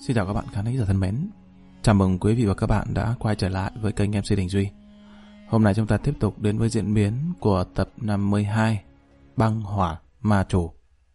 Xin chào các bạn khán giả thân mến. Chào mừng quý vị và các bạn đã quay trở lại với kênh MC Đình Duy. Hôm nay chúng ta tiếp tục đến với diễn biến của tập 52 Băng Hỏa Ma Chủ.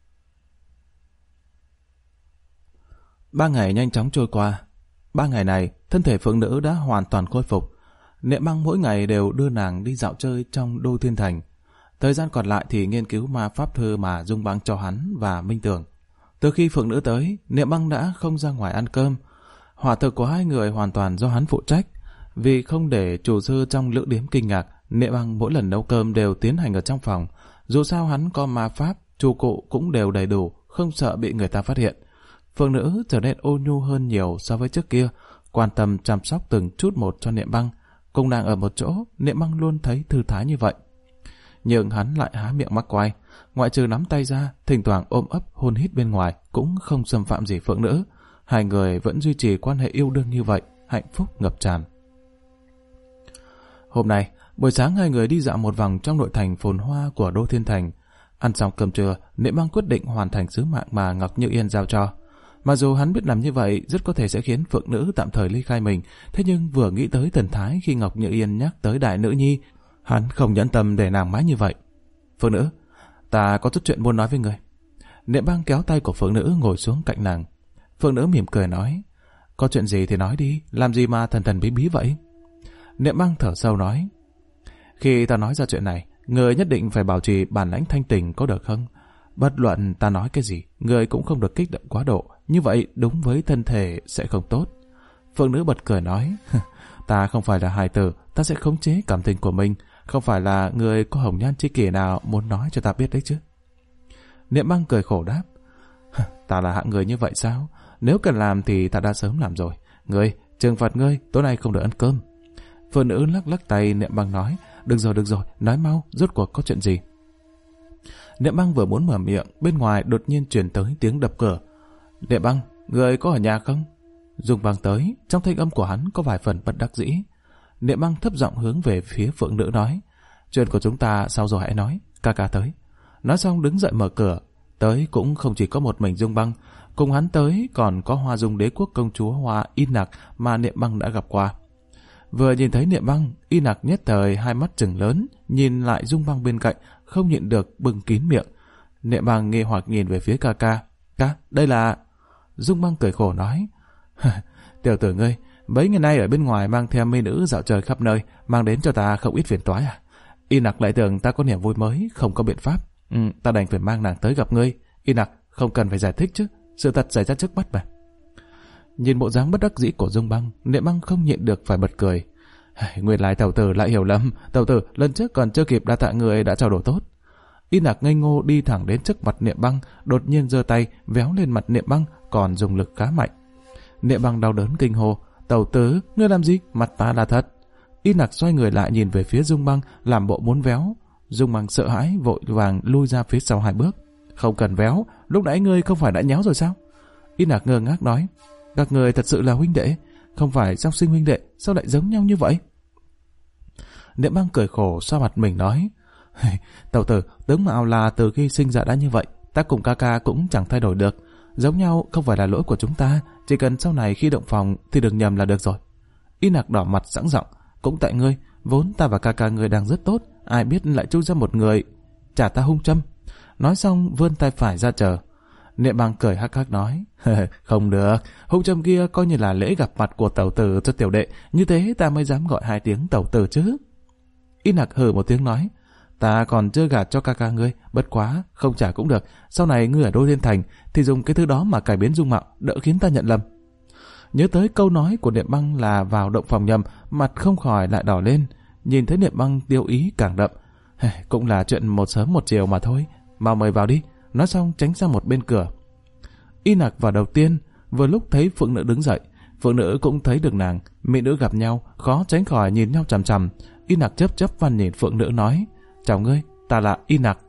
3 ngày nhanh chóng trôi qua. 3 ngày này, thân thể phượng nữ đã hoàn toàn khôi phục. Niệm Băng mỗi ngày đều đưa nàng đi dạo chơi trong Đô Thiên Thành. Thời gian còn lại thì nghiên cứu ma pháp thư mà Dung Băng cho hắn và Minh Tường. Từ khi phượng nữ tới, Niệm Băng đã không ra ngoài ăn cơm. Hỏa thực của hai người hoàn toàn do hắn phụ trách. Vì không để chủ sư trong lữ điếm kinh ngạc, Niệm Băng mỗi lần nấu cơm đều tiến hành ở trong phòng. Dù sao hắn có ma pháp, chủ cụ cũng đều đầy đủ, không sợ bị người ta phát hiện. Phượng nữ trở nên ôn nhu hơn nhiều so với trước kia, quan tâm chăm sóc từng chút một cho Niệm Băng. Cùng nàng ở một chỗ, Niệm Băng luôn thấy thư thái như vậy. Nhưng hắn lại há miệng mắc quay, ngoại trừ nắm tay ra, thỉnh thoảng ôm ấp hôn hít bên ngoài, cũng không xâm phạm gì phượng nữ. Hai người vẫn duy trì quan hệ yêu đương như vậy, hạnh phúc ngập tràn. Hôm nay, buổi sáng hai người đi dạo một vòng trong nội thành phồn hoa của Đô Thiên Thành. Ăn xong cơm trưa, Niệm Băng quyết định hoàn thành sứ mạng mà Ngọc Như Yên giao cho. Mặc dù hắn biết làm như vậy rất có thể sẽ khiến phượng nữ tạm thời ly khai mình, thế nhưng vừa nghĩ tới thần thái khi Ngọc Như Yên nhắc tới đại nữ nhi, hắn không nhẫn tâm để nàng mãi như vậy. Phượng nữ, ta có chút chuyện muốn nói với người. Niệm Băng kéo tay của phượng nữ ngồi xuống cạnh nàng. Phượng nữ mỉm cười nói, có chuyện gì thì nói đi, làm gì mà thần thần bí bí vậy? Niệm Băng thở sâu nói, khi ta nói ra chuyện này, người nhất định phải bảo trì bản lãnh thanh tình có được không? Bất luận ta nói cái gì, người cũng không được kích động quá độ, như vậy đúng với thân thể sẽ không tốt. Phượng nữ bật cười nói, ta không phải là hài tử, ta sẽ khống chế cảm tình của mình, không phải là người có hồng nhan tri kỷ nào muốn nói cho ta biết đấy chứ. Niệm Băng cười khổ đáp, ta là hạng người như vậy sao? Nếu cần làm thì ta đã sớm làm rồi. Ngươi, trừng phạt ngươi, tối nay không được ăn cơm. Phượng nữ lắc lắc tay. Niệm Băng nói, được rồi, nói mau, rốt cuộc có chuyện gì? Niệm Băng vừa muốn mở miệng, bên ngoài đột nhiên truyền tới tiếng đập cửa. Niệm Băng, người có ở nhà không? Dung Băng tới, trong thanh âm của hắn có vài phần bất đắc dĩ. Niệm Băng thấp giọng hướng về phía phượng nữ nói, chuyện của chúng ta sau rồi hãy nói, ca ca tới. Nói xong đứng dậy mở cửa. Tới cũng không chỉ có một mình Dung Băng, cùng hắn tới còn có Hoa Dung Đế Quốc công chúa Hoa Y Nặc mà Niệm Băng đã gặp qua. Vừa nhìn thấy Niệm Băng, Y Nặc nhất thời hai mắt trừng lớn, nhìn lại Dung Băng bên cạnh, không nhịn được bưng kín miệng. Niệm Băng nghi hoặc nhìn về phía ca ca. Ca, đây là... Dung Băng cười khổ nói, tiểu tử ngươi, mấy ngày nay ở bên ngoài mang theo mỹ nữ dạo chơi khắp nơi, mang đến cho ta không ít phiền toái à? Y Nặc lại tưởng ta có niềm vui mới, không có biện pháp. Ta đành phải mang nàng tới gặp ngươi. Y Nặc, không cần phải giải thích chứ, sự thật xảy ra trước mắt mà. Nhìn bộ dáng bất đắc dĩ của Dung Băng, Niệm Băng không nhịn được phải bật cười. Nguyên lai tẩu tử lại hiểu lầm, tẩu tử lần trước còn chưa kịp đa tạ người đã trao đổi tốt. Y Nặc ngây ngô đi thẳng đến trước mặt Niệm Băng, đột nhiên giơ tay véo lên mặt Niệm Băng, còn dùng lực khá mạnh. Niệm Băng đau đớn kinh hô, tẩu tử, ngươi làm gì? Mặt ta là thật. Y Nặc xoay người lại nhìn về phía Dung Băng, làm bộ muốn véo. Dung Băng sợ hãi vội vàng lui ra phía sau 2 bước. Không cần véo, lúc nãy ngươi không phải đã nhéo rồi sao? Y Nặc ngơ ngác nói, các người thật sự là huynh đệ, không phải song sinh huynh đệ, sao lại giống nhau như vậy? Niệm Băng cười khổ xoa mặt mình nói, tẩu tử, tướng mạo là từ khi sinh ra đã như vậy, ta cùng ca ca cũng chẳng thay đổi được. Giống nhau không phải là lỗi của chúng ta, chỉ cần sau này khi động phòng thì đừng nhầm là được rồi. Y Nặc đỏ mặt sẵn giọng, cũng tại ngươi, vốn ta và ca ca ngươi đang rất tốt, ai biết lại chui ra một người trả ta hung châm. Nói xong vươn tay phải ra chờ. Niệm Băng cười hắc hắc nói, không được, hung châm kia coi như là lễ gặp mặt của tẩu tử cho tiểu đệ, như thế ta mới dám gọi 2 tiếng tẩu tử chứ. Y Nặc hừ một tiếng nói, ta còn chưa gạt cho ca ca ngươi, bất quá không trả cũng được, sau này ngươi ở Đô Thiên Thành thì dùng cái thứ đó mà cải biến dung mạo, đỡ khiến ta nhận lầm. Nhớ tới câu nói của Niệm Băng là vào động phòng nhầm, mặt không khỏi lại đỏ lên. Nhìn thấy Niệm Băng tiêu ý càng đậm, cũng là chuyện một sớm một chiều mà thôi, mau mời vào đi. Nói xong tránh sang một bên cửa. Y Nặc vào đầu tiên, vừa lúc thấy phượng nữ đứng dậy, phượng nữ cũng thấy được nàng, mỹ nữ gặp nhau khó tránh khỏi nhìn nhau chằm chằm. Y Nặc chớp văn nhìn phượng nữ nói, chào ngươi, ta là Y Nặc.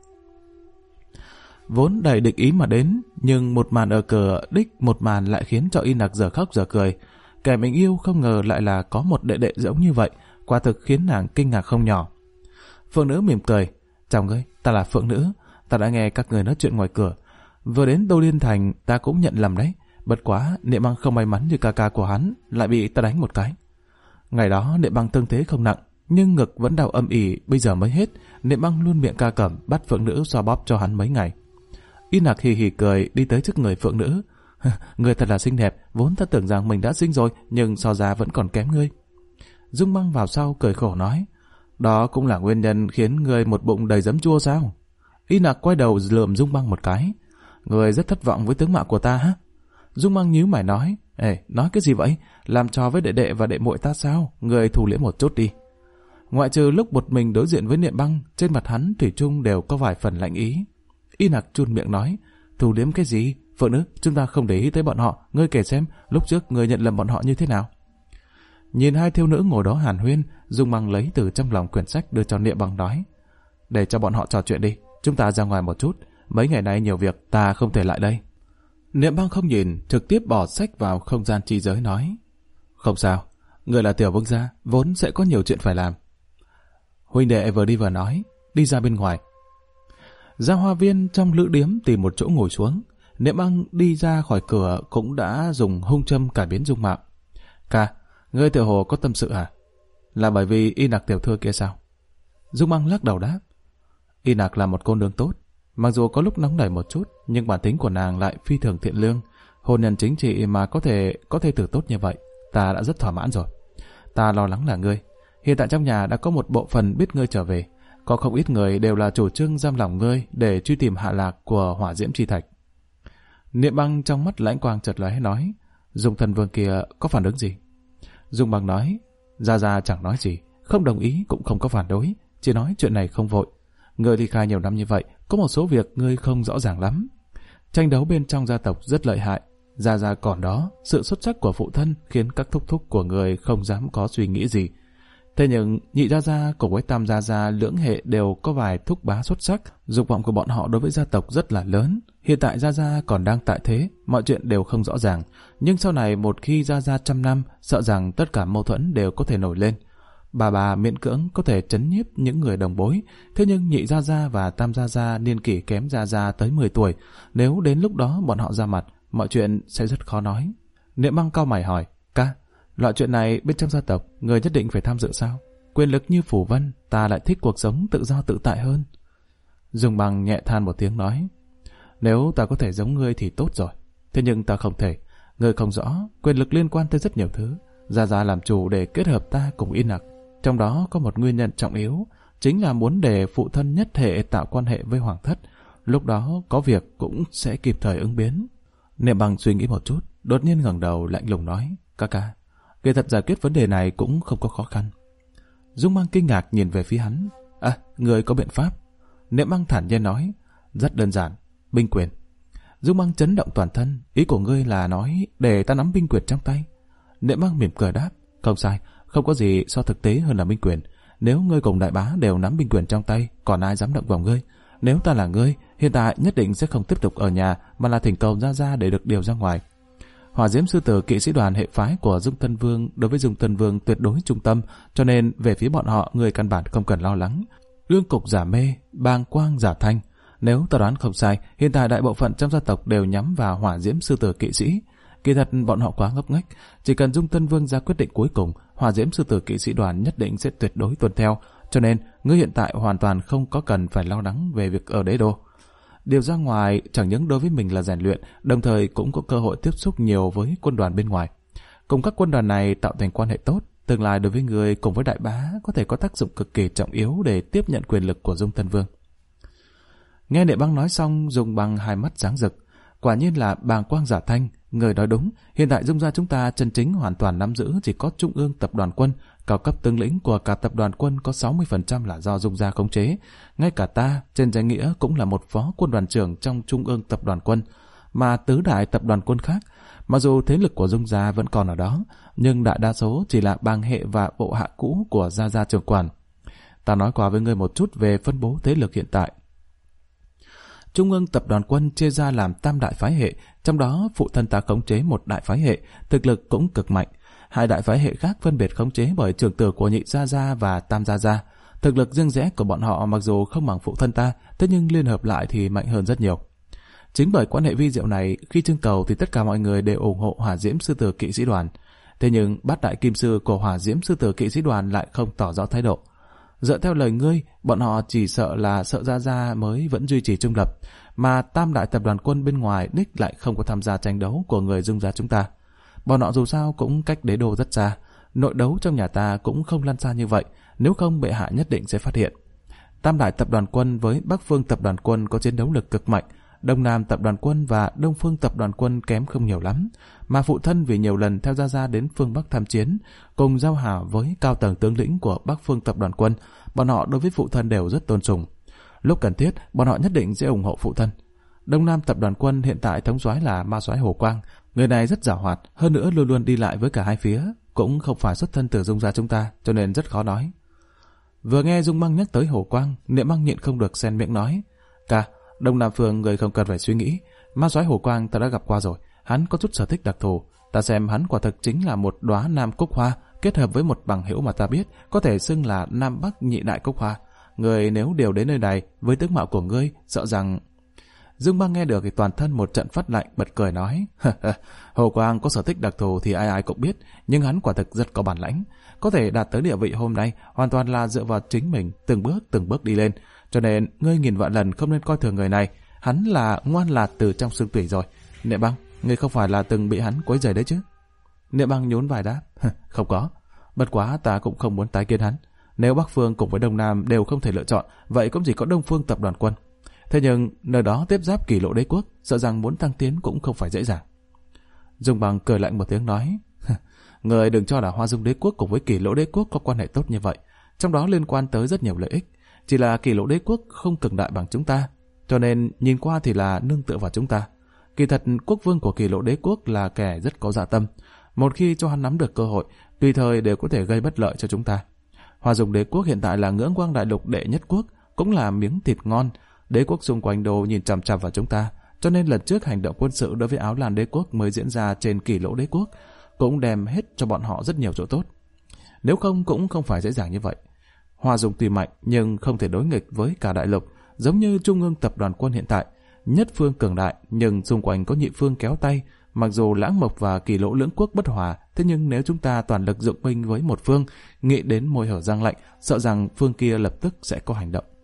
Vốn đầy địch ý mà đến, nhưng một màn ở cửa đích một màn lại khiến cho Y Nặc giờ khóc giờ cười. Kẻ mình yêu không ngờ lại là có một đệ đệ giống như vậy, quả thực khiến nàng kinh ngạc không nhỏ. Phượng nữ mỉm cười, chào ngươi, ta là phượng nữ, ta đã nghe các người nói chuyện ngoài cửa. Vừa đến Đô Liên Thành ta cũng nhận lầm đấy, Bất quá, Niệm Băng không may mắn như ca ca của hắn, lại bị ta đánh một cái. Ngày đó Niệm Băng thương thế không nặng, nhưng ngực vẫn đau âm ỉ, bây giờ mới hết. Niệm Băng luôn miệng ca cẩm, bắt phượng nữ xoa bóp cho hắn mấy ngày. Y Nặc hì hì cười đi tới trước người phượng nữ. Người thật là xinh đẹp, vốn ta tưởng rằng mình đã xinh rồi, nhưng so ra vẫn còn kém ngươi. Dung Băng vào sau cười khổ nói, đó cũng là nguyên nhân khiến ngươi một bụng đầy giấm chua sao? Y Nặc quay đầu lườm Dung Băng một cái. Ngươi rất thất vọng với tướng mạo của ta hả? Dung Băng nhíu mày nói, nói cái gì vậy? Làm trò với đệ đệ và đệ muội ta sao? Ngươi thủ lễ một chút đi. Ngoại trừ lúc một mình đối diện với Niệm Băng, trên mặt hắn thủy chung đều có vài phần lạnh ý. Y Nặc chun miệng nói, thủ liếm cái gì? Phượng nữ, chúng ta không để ý tới bọn họ. Ngươi kể xem, lúc trước ngươi nhận lầm bọn họ như thế nào? Nhìn hai thiếu nữ ngồi đó hàn huyên, Dung Băng lấy từ trong lòng quyển sách đưa cho Niệm Băng nói, để cho bọn họ trò chuyện đi, chúng ta ra ngoài một chút. Mấy ngày nay nhiều việc, ta không thể lại đây. Niệm Băng không nhìn, trực tiếp bỏ sách vào không gian chi giới nói, không sao, người là tiểu vương gia, vốn sẽ có nhiều chuyện phải làm. Huynh đệ vừa đi vừa nói, đi ra bên ngoài. Ra hoa viên trong lữ điếm tìm một chỗ ngồi xuống. Niệm Băng đi ra khỏi cửa cũng đã dùng hung châm cải biến dung mạo. Ca, ngươi tiểu hồ có tâm sự hả? Là bởi vì Y Nặc tiểu thư kia sao? Dung Băng lắc đầu đáp, Y Nặc là một cô nương tốt, mặc dù có lúc nóng nảy một chút, nhưng bản tính của nàng lại phi thường thiện lương. Hôn nhân chính trị mà có thể tử tốt như vậy, ta đã rất thỏa mãn rồi. Ta lo lắng là ngươi. Hiện tại trong nhà đã có một bộ phận biết ngươi trở về, có không ít người đều là chủ trương giam lỏng ngươi để truy tìm hạ lạc của Hỏa Diễm Chi Thạch. Niệm Băng trong mắt lãnh quang chợt lóe nói, Dung Thân Vương kia có phản ứng gì? Dung Băng nói, Gia chẳng nói gì, không đồng ý cũng không có phản đối, chỉ nói chuyện này không vội. Ngươi đi khai nhiều năm như vậy, có một số việc ngươi không rõ ràng lắm. Tranh đấu bên trong gia tộc rất lợi hại, Gia còn đó, sự xuất sắc của phụ thân khiến các thúc thúc của người không dám có suy nghĩ gì. Thế nhưng nhị Gia cùng với tam Gia lưỡng hệ đều có vài thúc bá xuất sắc, dục vọng của bọn họ đối với gia tộc rất là lớn. Hiện tại Gia còn đang tại thế, mọi chuyện đều không rõ ràng, nhưng sau này một khi Gia 100 năm, sợ rằng tất cả mâu thuẫn đều có thể nổi lên. Bà miễn cưỡng có thể trấn nhiếp những người đồng bối, thế nhưng nhị Gia và tam Gia niên kỷ kém Gia tới 10 tuổi, nếu đến lúc đó bọn họ ra mặt, mọi chuyện sẽ rất khó nói. Niệm Băng cau mày hỏi, ca, loại chuyện này bên trong gia tộc, người nhất định phải tham dự sao? Quyền lực như phủ vân, ta lại thích cuộc sống tự do tự tại hơn. Dung Băng nhẹ than một tiếng nói, nếu ta có thể giống ngươi thì tốt rồi, thế nhưng ta không thể. Ngươi không rõ, quyền lực liên quan tới rất nhiều thứ. Gia làm chủ để kết hợp ta cùng Y Nặc, trong đó có một nguyên nhân trọng yếu, chính là muốn để phụ thân nhất hệ tạo quan hệ với hoàng thất, lúc đó có việc cũng sẽ kịp thời ứng biến. Niệm Băng suy nghĩ một chút, đột nhiên ngẩng đầu lạnh lùng nói, ca, kỳ thật giải quyết vấn đề này cũng không có khó khăn. Dung Băng kinh ngạc nhìn về phía hắn, người có biện pháp? Niệm Băng thản nhiên nói, rất đơn giản, binh quyền. Dung Băng chấn động toàn thân, ý của ngươi là nói để ta nắm binh quyền trong tay? Niệm Băng mỉm cười đáp, không sai, không có gì so thực tế hơn là binh quyền. Nếu ngươi cùng đại bá đều nắm binh quyền trong tay, còn ai dám động vào ngươi? Nếu ta là ngươi, hiện tại nhất định sẽ không tiếp tục ở nhà, mà là thỉnh cầu Gia để được điều ra ngoài. Hỏa Diễm Sư Tử kỵ sĩ đoàn hệ phái của Dung Thân Vương đối với Dung Thân Vương tuyệt đối trung tâm, cho nên về phía bọn họ người căn bản không cần lo lắng. Ương cục giả mê, bàng quang giả thanh. Nếu ta đoán không sai, hiện tại đại bộ phận trong gia tộc đều nhắm vào Hỏa Diễm Sư Tử kỵ sĩ. Kỳ thật bọn họ quá ngốc nghếch, chỉ cần Dung Thân Vương ra quyết định cuối cùng, Hỏa Diễm Sư Tử kỵ sĩ đoàn nhất định sẽ tuyệt đối tuân theo, cho nên ngươi hiện tại hoàn toàn không có cần phải lo lắng về việc ở đế đô. Điều ra ngoài chẳng những đối với mình là rèn luyện, đồng thời cũng có cơ hội tiếp xúc nhiều với quân đoàn bên ngoài. Cùng các quân đoàn này tạo thành quan hệ tốt, tương lai đối với người cùng với đại bá có thể có tác dụng cực kỳ trọng yếu để tiếp nhận quyền lực của Dung Thân Vương. Nghe Niệm Băng nói xong, Dung Băng hai mắt sáng rực. Quả nhiên là bàng quang giả thanh, người nói đúng, hiện tại Dung gia chúng ta chân chính hoàn toàn nắm giữ chỉ có Trung ương Tập đoàn Quân, cao cấp tướng lĩnh của cả tập đoàn Quân có 60% là do Dung gia khống chế. Ngay cả ta, trên danh nghĩa cũng là một phó quân đoàn trưởng trong Trung ương Tập đoàn Quân, mà tứ đại tập đoàn quân khác, mặc dù thế lực của Dung gia vẫn còn ở đó, nhưng đại đa số chỉ là bang hệ và bộ hạ cũ của Gia trưởng quản. Ta nói qua với ngươi một chút về phân bố thế lực hiện tại. Trung ương Tập đoàn Quân chia ra làm tam đại phái hệ, trong đó phụ thân ta khống chế một đại phái hệ, thực lực cũng cực mạnh. Hai đại phái hệ khác phân biệt khống chế bởi trưởng tử của nhị Gia và tam Gia. Thực lực riêng rẽ của bọn họ mặc dù không bằng phụ thân ta, thế nhưng liên hợp lại thì mạnh hơn rất nhiều. Chính bởi quan hệ vi diệu này, khi trưng cầu thì tất cả mọi người đều ủng hộ Hỏa Diễm Sư Tử Kỵ Sĩ Đoàn. Thế nhưng bát đại kim sư của Hỏa Diễm Sư Tử Kỵ Sĩ Đoàn lại không tỏ rõ thái độ. Dựa theo lời ngươi, bọn họ chỉ sợ Gia Gia mới vẫn duy trì trung lập, mà tam đại tập đoàn quân bên ngoài đích lại không có tham gia tranh đấu của người Dung gia chúng ta. Bọn họ dù sao cũng cách đế đô rất xa, nội đấu trong nhà ta cũng không lan xa như vậy, nếu không bệ hạ nhất định sẽ phát hiện. Tam đại tập đoàn quân với Bắc Phương tập đoàn quân có chiến đấu lực cực mạnh, Đông Nam tập đoàn quân và Đông Phương tập đoàn quân kém không nhiều lắm, mà phụ thân vì nhiều lần theo Gia Gia đến phương Bắc tham chiến, cùng giao hảo với cao tầng tướng lĩnh của Bắc Phương tập đoàn quân, bọn họ đối với phụ thân đều rất tôn sùng. Lúc cần thiết, bọn họ nhất định sẽ ủng hộ phụ thân. Đông Nam tập đoàn quân hiện tại thống soái là Ma soái Hồ Quang, người này rất giàu hoạt, hơn nữa luôn luôn đi lại với cả hai phía, cũng không phải xuất thân từ Dung gia chúng ta, cho nên rất khó nói. Vừa nghe Dung Băng nhắc tới Hồ Quang, Niệm Băng nhịn không được xen miệng nói: "Ca, Đông Nam Phương người không cần phải suy nghĩ, Ma soái Hồ Quang ta đã gặp qua rồi, hắn có chút sở thích đặc thù, ta xem hắn quả thực chính là một đóa Nam Cúc Hoa kết hợp với một bằng hữu mà ta biết, có thể xưng là Nam Bắc nhị đại Cúc Hoa. Người nếu đều đến nơi này với tướng mạo của ngươi, sợ rằng..." Dung Băng nghe được thì toàn thân một trận phát lạnh, bật cười nói: "Hồ Quang có sở thích đặc thù thì ai ai cũng biết, nhưng hắn quả thực rất có bản lãnh, có thể đạt tới địa vị hôm nay hoàn toàn là dựa vào chính mình, từng bước đi lên. Cho nên ngươi nghìn vạn lần không nên coi thường người này, hắn là ngoan lạt từ trong xương tủy rồi. Niệm Băng, ngươi không phải là từng bị hắn quấy rầy đấy chứ?" Niệm Băng nhún vai đáp: "Không có, bất quá ta cũng không muốn tái kiến hắn. Nếu Bắc Phương cùng với Đông Nam đều không thể lựa chọn, vậy cũng chỉ có Đông Phương tập đoàn quân. Thế nhưng nơi đó tiếp giáp Kỷ Lộ Đế quốc, sợ rằng muốn tăng tiến cũng không phải dễ dàng." Dung Băng cười lạnh một tiếng nói: "Người đừng cho là Hoa Dung Đế quốc cùng với Kỷ Lỗ Đế quốc có quan hệ tốt như vậy, trong đó liên quan tới rất nhiều lợi ích. Chỉ là Kỷ Lỗ Đế quốc không cường đại bằng chúng ta, cho nên nhìn qua thì là nương tựa vào chúng ta. Kỳ thật quốc vương của Kỷ Lỗ Đế quốc là kẻ rất có dạ tâm, một khi cho hắn nắm được cơ hội, tùy thời đều có thể gây bất lợi cho chúng ta. Hoa Dung Đế quốc hiện tại là Ngưỡng Quang đại lục đệ nhất quốc, cũng là miếng thịt ngon. Đế quốc xung quanh đồ nhìn chằm chằm vào chúng ta, cho nên lần trước hành động quân sự đối với Áo Lan Đế quốc mới diễn ra trên Kỷ Lỗ Đế quốc cũng đem hết cho bọn họ rất nhiều chỗ tốt. Nếu không cũng không phải dễ dàng như vậy. Hoa Dung tuy mạnh nhưng không thể đối nghịch với cả đại lục, giống như Trung ương tập đoàn quân hiện tại, nhất phương cường đại nhưng xung quanh có nhị phương kéo tay. Mặc dù Lãng Mộc và Kỷ Lỗ lưỡng quốc bất hòa, thế nhưng nếu chúng ta toàn lực dụng binh với một phương, nghĩ đến môi hở răng lạnh, sợ rằng phương kia lập tức sẽ có hành động."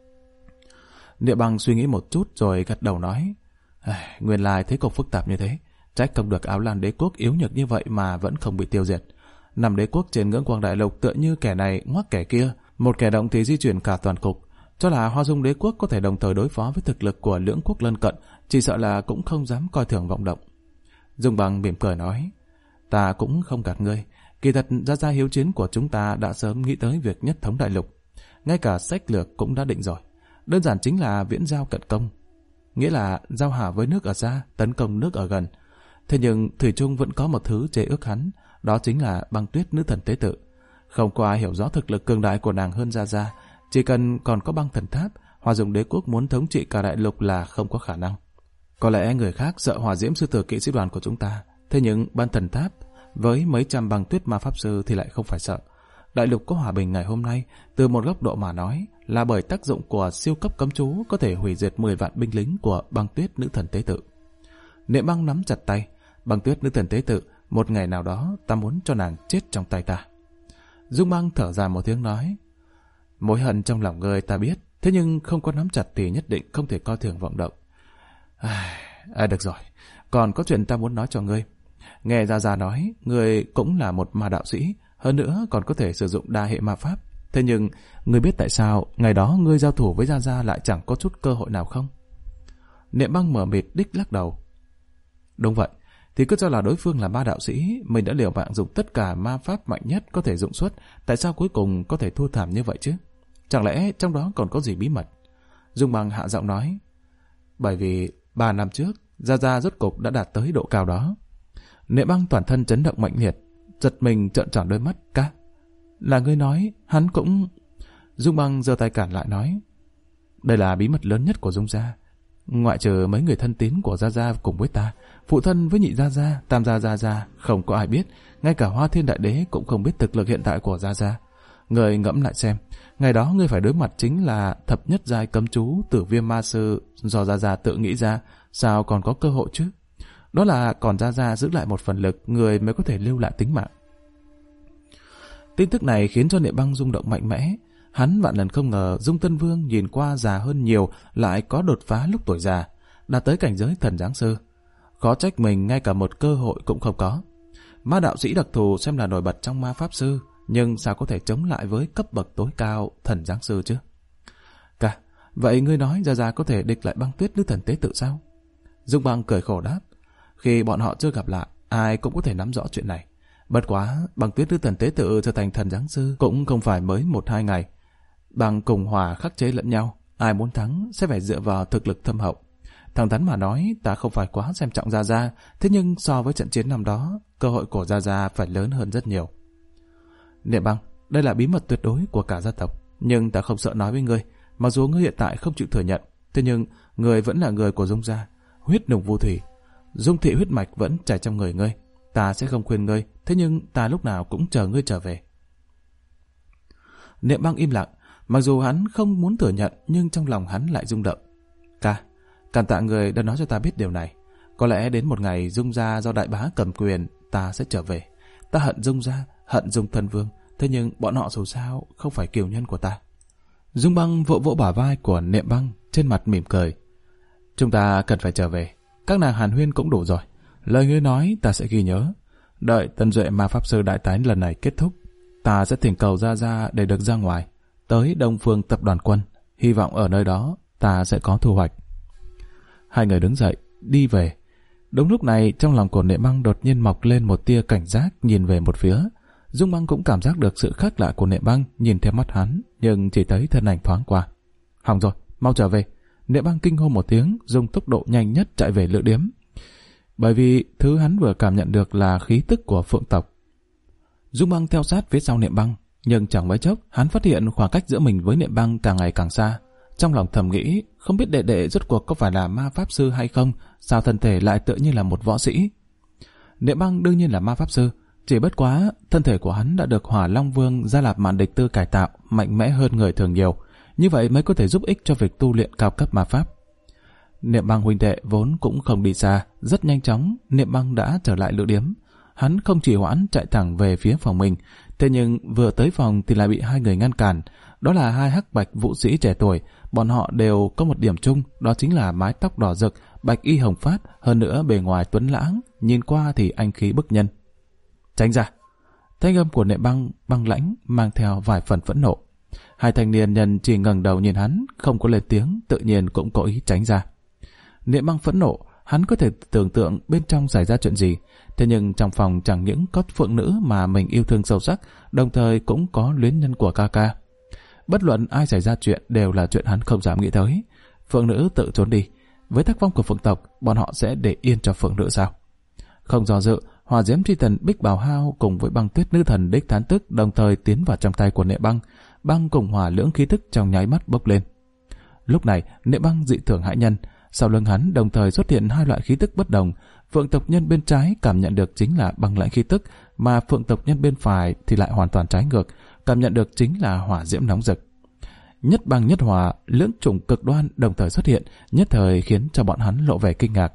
Niệm Băng suy nghĩ một chút rồi gật đầu nói: "Nguyên lai thế cục phức tạp như thế, trách không được Áo Lan Đế quốc yếu nhược như vậy mà vẫn không bị tiêu diệt. Năm đế quốc trên Ngưỡng Quang đại lục tựa như kẻ này ngoắc kẻ kia, một kẻ động thì di chuyển cả toàn cục. Cho là Hoa Dung Đế quốc có thể đồng thời đối phó với thực lực của lưỡng quốc lân cận, chỉ sợ là cũng không dám coi thường vọng động." Dung Băng mỉm cười nói: "Ta cũng không gạt ngươi, kỳ thật Gia Gia hiếu chiến của chúng ta đã sớm nghĩ tới việc nhất thống đại lục, ngay cả sách lược cũng đã định rồi. Đơn giản chính là viễn giao cận công, nghĩa là giao hảo với nước ở xa, tấn công nước ở gần. Thế nhưng thủy chung vẫn có một thứ chế ước hắn, đó chính là Băng Tuyết nữ thần tế tự. Không có ai hiểu rõ thực lực cường đại của nàng hơn Gia Gia, chỉ cần còn có băng thần tháp, Hoa Dung Đế quốc muốn thống trị cả đại lục là không có khả năng. Có lẽ người khác sợ Hỏa Diễm Sư Tử Kỵ Sĩ Đoàn của chúng ta, thế nhưng băng thần tháp với mấy trăm băng tuyết ma pháp sư thì lại không phải sợ. Đại lục có hòa bình ngày hôm nay, từ một góc độ mà nói, là bởi tác dụng của siêu cấp cấm chú có thể hủy diệt 10 vạn binh lính của Băng Tuyết nữ thần tế tự." Niệm Băng nắm chặt tay: "Băng Tuyết nữ thần tế tự, một ngày nào đó ta muốn cho nàng chết trong tay ta." Dung Băng thở dài một tiếng nói: "Mối hận trong lòng ngươi ta biết, thế nhưng không có nắm chặt thì nhất định không thể coi thường vọng động. Được rồi, còn có chuyện ta muốn nói cho ngươi. Nghe Gia Gia nói, ngươi cũng là một ma đạo sĩ, hơn nữa còn có thể sử dụng đa hệ ma pháp. Thế nhưng, ngươi biết tại sao ngày đó ngươi giao thủ với Gia Gia lại chẳng có chút cơ hội nào không?" Niệm Băng mờ mịt đích lắc đầu: "Đúng vậy, thì cứ cho là đối phương là ma đạo sĩ, mình đã liều mạng dùng tất cả ma pháp mạnh nhất có thể dụng xuất, tại sao cuối cùng có thể thua thảm như vậy chứ? Chẳng lẽ trong đó còn có gì bí mật?" Dung Băng hạ giọng nói: "Bởi vì 3 năm trước, Gia Gia rốt cục đã đạt tới độ cao đó." Niệm Băng toàn thân chấn động mạnh liệt, giật mình trợn tròn đôi mắt: "Ca, là ngươi nói hắn cũng..." Dung Băng giơ tay cản lại nói: "Đây là bí mật lớn nhất của Dung gia. Ngoại trừ mấy người thân tín của Gia Gia cùng với ta, phụ thân với nhị Gia Gia, tam Gia Gia, không có ai biết, ngay cả Hoa Thiên Đại Đế cũng không biết thực lực hiện tại của Gia Gia. Người ngẫm lại xem, ngày đó ngươi phải đối mặt chính là thập nhất giai cấm chú Tử Viêm Ma Sư do Gia Gia tự nghĩ ra, sao còn có cơ hội chứ? Đó là còn Gia Gia giữ lại một phần lực, người mới có thể lưu lại tính mạng. Tin tức này khiến cho Niệm Băng rung động mạnh mẽ. Hắn vạn lần không ngờ Dung Tân Vương nhìn qua già hơn nhiều, lại có đột phá lúc tuổi già, đạt tới cảnh giới thần giáng sư. Khó trách mình ngay cả một cơ hội cũng không có. Ma đạo sĩ đặc thù xem là nổi bật trong ma pháp sư, nhưng sao có thể chống lại với cấp bậc tối cao thần giáng sư chứ? Cả, vậy ngươi nói Gia Gia có thể địch lại Băng Tuyết nữ thần tế tự sao? Dung Băng cười khổ đáp. Khi bọn họ chưa gặp lại, ai cũng có thể nắm rõ chuyện này. Bất quá, Băng Tuyết nữ thần tế tự trở thành thần giáng sư cũng không phải mới 1-2 ngày. Bằng cùng hòa khắc chế lẫn nhau, ai muốn thắng sẽ phải dựa vào thực lực thâm hậu. Thẳng thắn mà nói, ta không phải quá xem trọng Gia Gia, thế nhưng so với trận chiến năm đó, cơ hội của Gia Gia phải lớn hơn rất nhiều. Niệm Băng, đây là bí mật tuyệt đối của cả gia tộc, nhưng ta không sợ nói với ngươi, mặc dù ngươi hiện tại không chịu thừa nhận, thế nhưng ngươi vẫn là người của Dung gia, huyết nùng vô thủy, Dung thị huyết mạch vẫn chảy trong người ngươi. Ta sẽ không khuyên ngươi, thế nhưng ta lúc nào cũng chờ ngươi trở về. Niệm Băng im lặng, mặc dù hắn không muốn thừa nhận, nhưng trong lòng hắn lại rung động. Cảm tạ người đã nói cho ta biết điều này. Có lẽ đến một ngày Dung gia do đại bá cầm quyền, ta sẽ trở về. Ta hận Dung gia, hận Dung Thân Vương, thế nhưng bọn họ dù sao không phải kiều nhân của ta. Dung Băng vỗ vỗ bả vai của Niệm Băng, trên mặt mỉm cười. Chúng ta cần phải trở về. Các nàng hàn huyên cũng đủ rồi. Lời ngươi nói ta sẽ ghi nhớ. Đợi Tân Duệ ma pháp sư đại tái lần này kết thúc, ta sẽ thỉnh cầu Gia Gia để được ra ngoài, tới Đông Phương tập đoàn quân. Hy vọng ở nơi đó ta sẽ có thu hoạch. Hai người đứng dậy, đi về. Đúng lúc này, trong lòng của Niệm Băng đột nhiên mọc lên một tia cảnh giác nhìn về một phía. Dung Băng cũng cảm giác được sự khác lạ của Niệm Băng nhìn theo mắt hắn, nhưng chỉ thấy thân ảnh thoáng qua. Hỏng rồi, mau trở về. Niệm Băng kinh hô một tiếng, dùng tốc độ nhanh nhất chạy về lữ điếm. Bởi vì thứ hắn vừa cảm nhận được là khí tức của phượng tộc. Dung Băng theo sát phía sau Niệm Băng, nhưng chẳng mấy chốc hắn phát hiện khoảng cách giữa mình với Niệm Băng càng ngày càng xa. Trong lòng thầm nghĩ, không biết đệ đệ rốt cuộc có phải là ma pháp sư hay không, sao thân thể lại tựa như là một võ sĩ. Niệm Băng đương nhiên là ma pháp sư, chỉ bất quá thân thể của hắn đã được Hỏa Long Vương Gia Lạp Mạn Địch Tư cải tạo, mạnh mẽ hơn người thường nhiều, như vậy mới có thể giúp ích cho việc tu luyện cao cấp ma pháp. Niệm Băng huynh đệ vốn cũng không đi xa, rất nhanh chóng Niệm Băng đã trở lại lữ điếm. Hắn không chỉ hoãn chạy thẳng về phía phòng mình, thế nhưng vừa tới phòng thì lại bị hai người ngăn cản. Đó là hai hắc bạch vũ sĩ trẻ tuổi, bọn họ đều có một điểm chung, đó chính là mái tóc đỏ rực, bạch y hồng phát, hơn nữa bề ngoài tuấn lãng, nhìn qua thì anh khí bức nhân. Tránh ra! Thanh âm của Niệm Băng băng lãnh mang theo vài phần phẫn nộ. Hai thanh niên nhân chỉ ngẩng đầu nhìn hắn, không có lên tiếng, tự nhiên cũng có ý tránh ra. Niệm Băng phẫn nộ, hắn có thể tưởng tượng bên trong xảy ra chuyện gì, thế nhưng trong phòng chẳng những có phượng nữ mà mình yêu thương sâu sắc, đồng thời cũng có luyến nhân của ca ca. Bất luận ai xảy ra chuyện đều là chuyện hắn không dám nghĩ tới. Phượng nữ tự trốn đi, với tác phong của phượng tộc, bọn họ sẽ để yên cho phượng nữ sao? Không do dự, Hỏa Diễm Tri Thần Bích Bào Hao cùng với Băng Tuyết nữ thần Đích Thán Tức đồng thời tiến vào trong tay của Niệm Băng. Băng cùng hỏa lưỡng khí tức trong nháy mắt bốc lên. Lúc này, Niệm Băng dị thường hãi nhân, sau lưng hắn đồng thời xuất hiện hai loại khí tức bất đồng. Phượng tộc nhân bên trái cảm nhận được chính là băng lãnh khí tức, mà phượng tộc nhân bên phải thì lại hoàn toàn trái ngược, cảm nhận được chính là hỏa diễm nóng rực. Nhất băng nhất hỏa, lưỡng chủng cực đoan đồng thời xuất hiện, nhất thời khiến cho bọn hắn lộ vẻ kinh ngạc.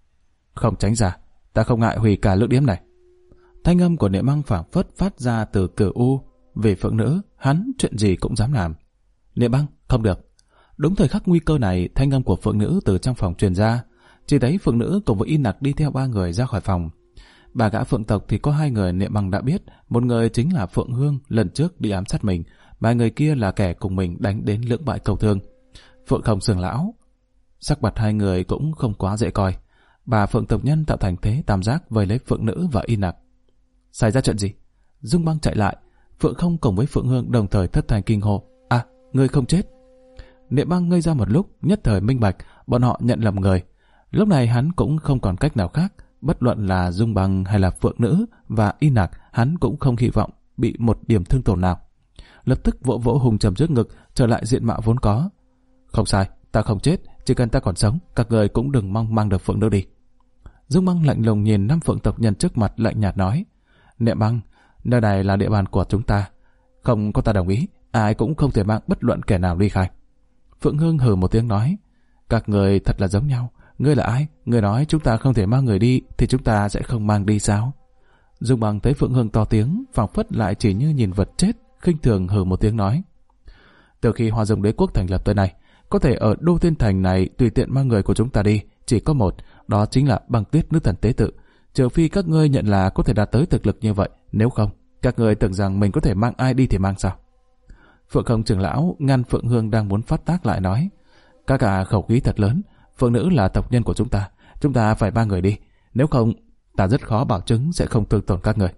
Không tránh ra, ta không ngại hủy cả lữ điếm này. Thanh âm của Niệm Băng phảng phất phát ra từ Cửu U. Vì phượng nữ, hắn chuyện gì cũng dám làm. Niệm Băng, không được. Đúng thời khắc nguy cơ này, thanh âm của phượng nữ từ trong phòng truyền ra. Chỉ thấy phượng nữ cùng với Y Nặc đi theo ba người ra khỏi phòng. Bà gã phượng tộc thì có hai người Niệm Băng đã biết, một người chính là Phượng Hương lần trước đi ám sát mình, ba người kia là kẻ cùng mình đánh đến lưỡng bại cầu thương. Phượng Không Sừng Lão, sắc mặt hai người cũng không quá dễ coi. Bà phượng tộc nhân tạo thành thế tam giác vây lấy phượng nữ và Y Nặc. Xảy ra chuyện gì? Dung Băng chạy lại, Phượng Không cùng với Phượng Hương đồng thời thất thanh kinh hô. À, ngươi không chết. Niệm Băng ngây ra một lúc, nhất thời minh bạch, bọn họ nhận lầm người. Lúc này hắn cũng không còn cách nào khác, bất luận là Dung Băng hay là Phượng Nữ và Y Nặc, hắn cũng không hy vọng bị một điểm thương tổn nào. Lập tức vỗ vỗ hùng trầm trước ngực, trở lại diện mạo vốn có. Không sai, ta không chết, chỉ cần ta còn sống, các người cũng đừng mong mang được Phượng Nữ đi. Dung Băng lạnh lùng nhìn năm phượng tộc nhân trước mặt, lạnh nhạt nói: Niệm Băng, nơi này là địa bàn của chúng ta, không có ta đồng ý, ai cũng không thể mang bất luận kẻ nào ly khai. Phượng Hương hừ một tiếng nói: Các người thật là giống nhau, Ngươi là ai? Ngươi nói chúng ta không thể mang người đi thì chúng ta sẽ không mang đi sao? Dung Băng thấy Phượng Hương to tiếng, phảng phất lại chỉ như nhìn vật chết, khinh thường hừ một tiếng nói. Từ khi Hoa Dung Đế quốc thành lập tới nay, có thể ở Đô Thiên Thành này tùy tiện mang người của chúng ta đi, chỉ có một, đó chính là Băng Tuyết nữ thần tế tự. Trừ phi các ngươi nhận là có thể đạt tới thực lực như vậy, nếu không, các ngươi tưởng rằng mình có thể mang ai đi thì mang sao? Phượng Không trưởng lão ngăn Phượng Hương đang muốn phát tác lại nói, các cả khẩu khí thật lớn, Phượng nữ là tộc nhân của chúng ta phải mang người đi, nếu không, ta rất khó bảo chứng sẽ không thương tổn các người.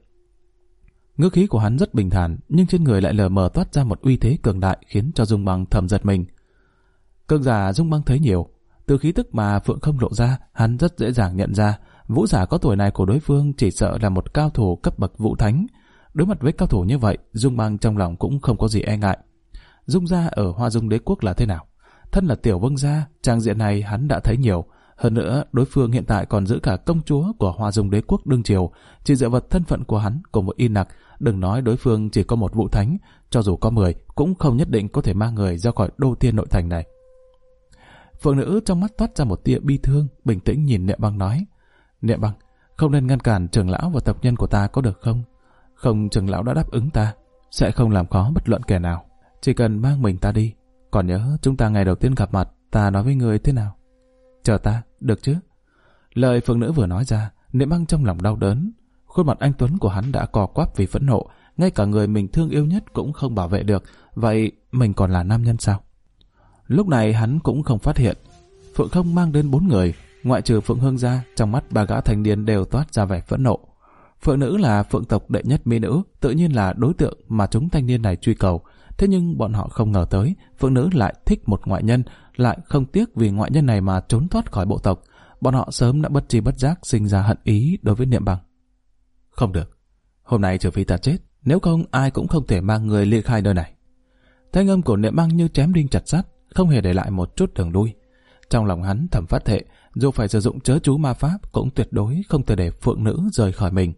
Ngữ khí của hắn rất bình thản, nhưng trên người lại lờ mờ toát ra một uy thế cường đại khiến cho Dung Băng thầm giật mình. Cường giả Dung Băng thấy nhiều, từ khí tức mà Phượng Không lộ ra, hắn rất dễ dàng nhận ra vũ giả có tuổi này của đối phương chỉ sợ là một cao thủ cấp bậc vũ thánh. Đối mặt với cao thủ như vậy, Dung Băng trong lòng cũng không có gì e ngại. Dung gia ở Hoa Dung Đế quốc là thế nào? Thân là tiểu vương gia, trang diện này hắn đã thấy nhiều. Hơn nữa, đối phương hiện tại còn giữ cả công chúa của Hoa Dung Đế quốc đương triều. Chỉ dựa vào thân phận của hắn cùng một Y Nặc, đừng nói đối phương chỉ có một vũ thánh, cho dù có 10 cũng không nhất định có thể mang người ra khỏi Đô Thiên nội thành này. Phượng nữ trong mắt toát ra một tia bi thương, bình tĩnh nhìn Niệm Băng nói: Niệm Băng, không nên ngăn cản trưởng lão và tộc nhân của ta có được không? Không, trưởng lão đã đáp ứng ta, sẽ không làm khó bất luận kẻ nào. Chỉ cần mang mình ta đi. Còn nhớ chúng ta ngày đầu tiên gặp mặt, ta nói với người thế nào? Chờ ta, được chứ? Lời Phượng nữ vừa nói ra, Niệm Băng trong lòng đau đớn. Khuôn mặt anh tuấn của hắn đã co quắp vì phẫn nộ, ngay cả người mình thương yêu nhất cũng không bảo vệ được. Vậy mình còn là nam nhân sao? Lúc này hắn cũng không phát hiện Phượng Không mang đến 4 người, ngoại trừ Phượng Hương ra, trong mắt ba gã thanh niên đều toát ra vẻ phẫn nộ. Phượng nữ là Phượng tộc đệ nhất mỹ nữ, tự nhiên là đối tượng mà chúng thanh niên này truy cầu. Thế nhưng bọn họ không ngờ tới, Phượng nữ lại thích một ngoại nhân, lại không tiếc vì ngoại nhân này mà trốn thoát khỏi bộ tộc. Bọn họ sớm đã bất tri bất giác sinh ra hận ý đối với Niệm Băng. Không được, hôm nay trừ phi ta chết, nếu không ai cũng không thể mang người ly khai nơi này. Thanh âm của Niệm Băng như chém đinh chặt sắt, không hề để lại một chút đường lui. Trong lòng hắn thầm phát thệ, dù phải sử dụng chớ chú ma pháp cũng tuyệt đối không thể để Phượng nữ rời khỏi mình.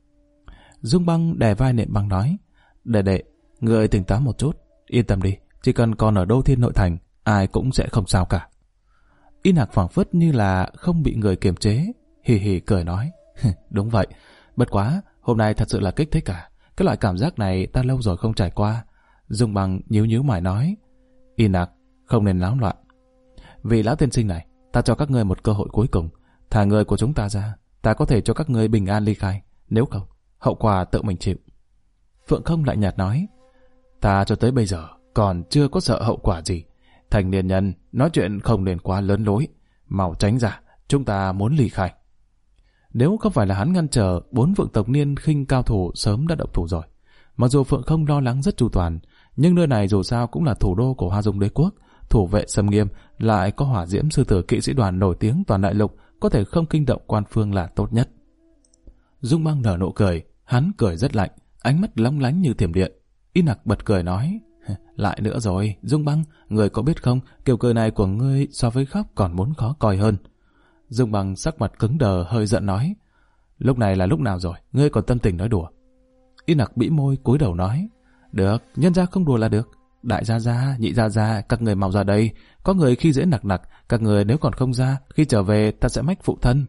Dung Băng đè vai Niệm Băng nói: Đệ, người tỉnh táo một chút, yên tâm đi, chỉ cần còn ở Đô Thiên nội thành, ai cũng sẽ không sao cả. Y Nặc phảng phất như là không bị người kiềm chế, hì hì cười nói: Đúng vậy, bất quá, hôm nay thật sự là kích thích cả, cái loại cảm giác này ta lâu rồi không trải qua. Dung Băng nhíu mày nói: Y Nặc, không nên náo loạn. Vì lão tiên sinh này, ta cho các ngươi một cơ hội cuối cùng, thả người của chúng ta ra, ta có thể cho các ngươi bình an ly khai, nếu không, hậu quả tự mình chịu. Phượng Không lạnh nhạt nói: Ta cho tới bây giờ còn chưa có sợ hậu quả gì. Thành niên nhân nói chuyện không nên quá lớn lối, mau tránh ra, chúng ta muốn ly khai. Nếu không phải là hắn ngăn trở, 4 Phượng tộc niên khinh cao thủ sớm đã động thủ rồi. Mặc dù Phượng Không lo lắng rất chu toàn, nhưng nơi này dù sao cũng là thủ đô của Hoa Dung Đế quốc, thủ vệ xâm nghiêm, lại có hỏa diễm sư tử kỵ sĩ đoàn nổi tiếng toàn đại lục, có thể không kinh động quan phương là tốt nhất. Dung Băng nở nụ cười, hắn cười rất lạnh, ánh mắt lóng lánh như thiểm điện. Y Nặc bật cười nói: Lại nữa rồi, Dung Băng, người có biết không, kiểu cười này của ngươi so với khóc còn muốn khó coi hơn. Dung Băng sắc mặt cứng đờ hơi giận nói: Lúc này là lúc nào rồi, ngươi còn tâm tình nói đùa? Y Nặc bĩu môi cúi đầu nói: Được, nhân ra không đùa là được. Đại gia gia, nhị gia gia, các người mau ra đây, có người khi dễ nặc, các người nếu còn không ra, khi trở về ta sẽ mách phụ thân.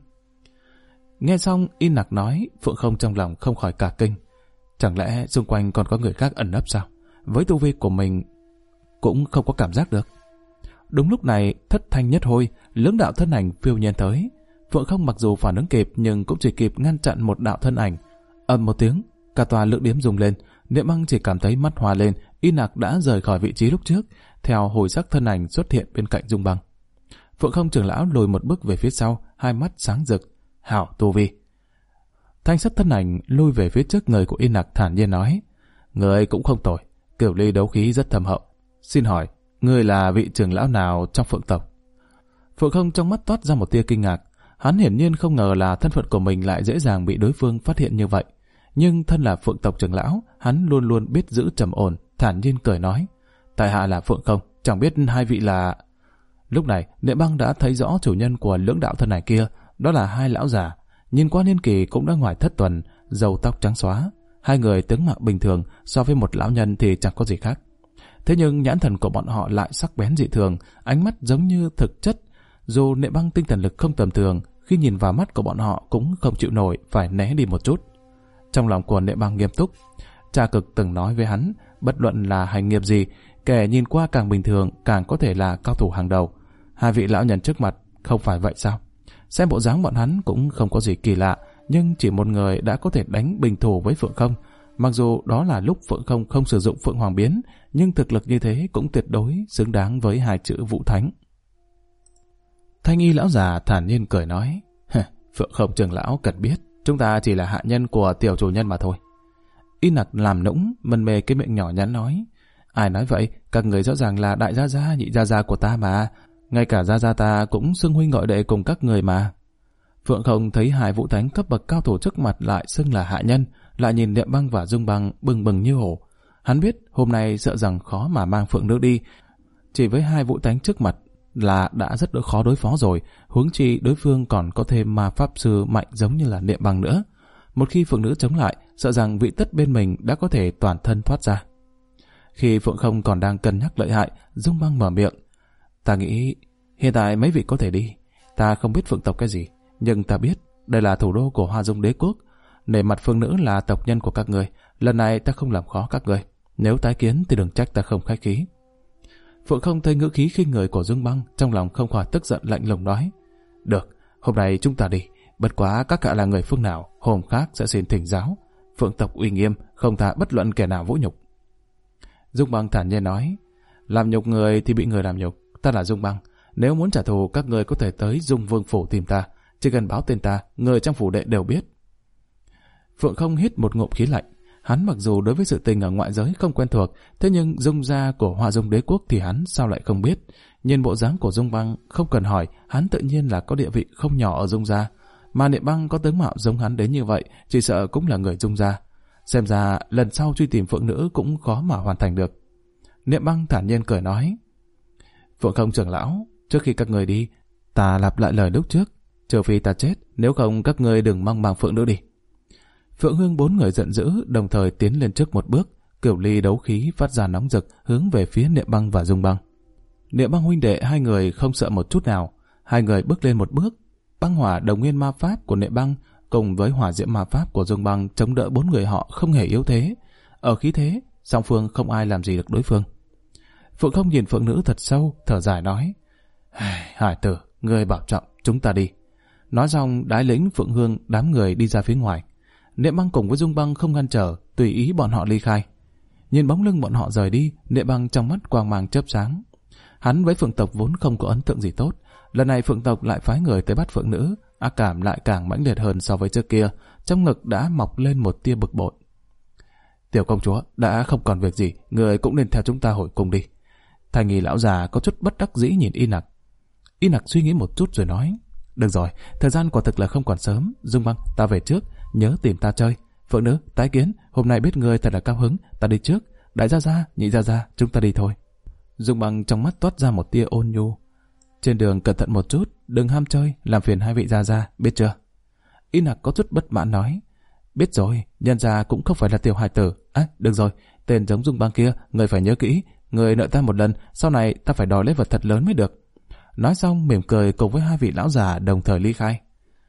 Nghe xong Y Nặc nói, Phượng Không trong lòng không khỏi cả kinh. Chẳng lẽ xung quanh còn có người khác ẩn nấp sao? Với tu vi của mình cũng không có cảm giác được. Đúng lúc này, thất thanh nhất hôi, lưỡng đạo thân ảnh phiêu nhiên tới. Phượng Không mặc dù phản ứng kịp nhưng cũng chỉ kịp ngăn chặn một đạo thân ảnh. Ầm một tiếng, cả tòa lượng điếm rung lên. Niệm Băng chỉ cảm thấy mắt hoa lên, Y Nặc đã rời khỏi vị trí lúc trước, theo hồi sắc thân ảnh xuất hiện bên cạnh Dung Băng. Phượng Không trưởng lão lùi một bước về phía sau, hai mắt sáng rực. Hảo tu vi. Thanh sắc thân ảnh lui về phía trước người của Y Nặc thản nhiên nói: Người cũng không tồi, cửu ly đấu khí rất thâm hậu. Xin hỏi, ngươi là vị trưởng lão nào trong Phượng tộc? Phượng Không trong mắt toát ra một tia kinh ngạc. Hắn hiển nhiên không ngờ là thân phận của mình lại dễ dàng bị đối phương phát hiện như vậy. Nhưng thân là Phượng tộc trưởng lão, hắn luôn luôn biết giữ trầm ổn, thản nhiên cười nói: Tại hạ là Phượng Không, chẳng biết hai vị là... Lúc này, Niệm Băng đã thấy rõ chủ nhân của lưỡng đạo thân này kia, đó là hai lão già, nhìn qua niên kỳ cũng đã ngoài thất tuần, râu tóc trắng xóa. Hai người tướng mạo bình thường, so với một lão nhân thì chẳng có gì khác. Thế nhưng nhãn thần của bọn họ lại sắc bén dị thường, ánh mắt giống như thực chất, Dù Niệm Băng tinh thần lực không tầm thường, khi nhìn vào mắt của bọn họ cũng không chịu nổi, phải né đi một chút. Trong lòng của Niệm Băng nghiêm túc. Cha Cực từng nói với hắn, bất luận là hành nghiệp gì, kẻ nhìn qua càng bình thường càng có thể là cao thủ hàng đầu. Hai vị lão nhân trước mặt không phải vậy sao? Xem bộ dáng bọn hắn cũng không có gì kỳ lạ, nhưng chỉ một người đã có thể đánh bình thủ với Phượng Không. Mặc dù đó là lúc Phượng Không không sử dụng Phượng Hoàng biến, nhưng thực lực như thế cũng tuyệt đối xứng đáng với hai chữ Vũ Thánh. Thanh Y lão già thản nhiên cười nói, Phượng Không trưởng lão cần biết, chúng ta chỉ là hạ nhân của tiểu chủ nhân mà thôi. Y Nặc làm nũng, mân mê cái miệng nhỏ nhắn nói, ai nói vậy, các người rõ ràng là đại gia gia, nhị gia gia của ta mà, ngay cả gia gia ta cũng xưng huynh gọi đệ cùng các người mà. Phượng Không thấy hai Vũ Thánh cấp bậc cao thủ trước mặt lại xưng là hạ nhân, lại nhìn Niệm Băng và Dung Băng bừng bừng như hổ. Hắn biết hôm nay sợ rằng khó mà mang Phượng Nữ đi, chỉ với hai Vũ Thánh trước mặt là đã rất khó đối phó rồi, huống chi đối phương còn có thêm ma pháp sư mạnh giống như là Niệm Băng nữa. Một khi Phượng Nữ chống lại, sợ rằng vị tất bên mình đã có thể toàn thân thoát ra. Khi Phượng Không còn đang cân nhắc lợi hại, Dung Băng mở miệng, ta nghĩ hiện tại mấy vị có thể đi. Ta không biết Phượng tộc cái gì, nhưng ta biết đây là thủ đô của Hoa Dung Đế quốc. Nể mặt Phượng Nữ là tộc nhân của các người, lần này ta không làm khó các người. Nếu tái kiến thì đừng trách ta không khách khí. Phượng Không thấy ngữ khí khinh người của Dung Băng, trong lòng không khỏi tức giận lạnh lùng nói, được, hôm nay chúng ta đi. Bất quá các hạ là người phương nào, hôm khác sẽ xin thỉnh giáo. Phượng tộc uy nghiêm, không tha bất luận kẻ nào vũ nhục. Dung Băng thản nhiên nói, làm nhục người thì bị người làm nhục. Ta là Dung Băng, nếu muốn trả thù các người có thể tới Dung Vương phủ tìm ta, chỉ cần báo tên ta, người trong phủ đệ đều biết. Phượng Không hít một ngụm khí lạnh. Hắn mặc dù đối với sự tình ở ngoại giới không quen thuộc, thế nhưng Dung gia của Hoa Dung Đế quốc thì hắn sao lại không biết. Nhìn bộ dáng của Dung Băng, không cần hỏi, hắn tự nhiên là có địa vị không nhỏ ở Dung gia. Mà Niệm Băng có tướng mạo giống hắn đến như vậy, chỉ sợ cũng là người Dung gia. Xem ra lần sau truy tìm Phượng Nữ cũng khó mà hoàn thành được. Niệm Băng thản nhiên cười nói, Phượng Không trưởng lão, trước khi các người đi, ta lặp lại lời lúc trước, trừ phi ta chết, nếu không các người đừng mong mang Phượng Nữ đi. Phượng Hương bốn người giận dữ, đồng thời tiến lên trước một bước, cửu ly đấu khí phát ra nóng rực hướng về phía Niệm Băng và Dung Băng. Niệm Băng huynh đệ hai người không sợ một chút nào, hai người bước lên một bước, băng hỏa đồng nguyên ma pháp của Niệm Băng cùng với hỏa diễm ma pháp của Dung Băng chống đỡ bốn người họ không hề yếu thế. Ở khí thế, song phương không ai làm gì được đối phương. Phượng Không nhìn Phượng Nữ thật sâu, thở dài nói, Hải tử, ngươi bảo trọng, chúng ta đi. Nói xong đái lĩnh Phượng Hương đám người đi ra phía ngoài. Niệm Băng cùng với Dung Băng không ngăn trở, tùy ý bọn họ ly khai. Nhìn bóng lưng bọn họ rời đi, Niệm Băng trong mắt quang mang chớp sáng. Hắn với Phượng tộc vốn không có ấn tượng gì tốt, lần này Phượng tộc lại phái người tới bắt Phượng Nữ, ác cảm lại càng mãnh liệt hơn so với trước kia, trong ngực đã mọc lên một tia bực bội. Tiểu công chúa, đã không còn việc gì, người cũng nên theo chúng ta hồi cung đi. Thanh Y lão già có chút bất đắc dĩ nhìn Y Nặc. Y Nặc suy nghĩ một chút rồi nói, được rồi, thời gian quả thực là không còn sớm. Dung Băng, ta về trước, nhớ tìm ta chơi. Phượng Nữ, tái kiến, hôm nay biết ngươi thật là cao hứng, ta đi trước. Đại gia gia, nhị gia gia, chúng ta đi thôi. Dung Băng trong mắt toát ra một tia ôn nhu. Trên đường cẩn thận một chút, đừng ham chơi, làm phiền hai vị gia gia, biết chưa? Y Nặc có chút bất mãn nói, biết rồi, nhân gia cũng không phải là tiểu hài tử. Được rồi, tên giống Dung Băng kia, người phải nhớ kỹ, người nợ ta một lần, sau này ta phải đòi lấy vật thật lớn mới được. Nói xong mỉm cười cùng với hai vị lão già đồng thời ly khai.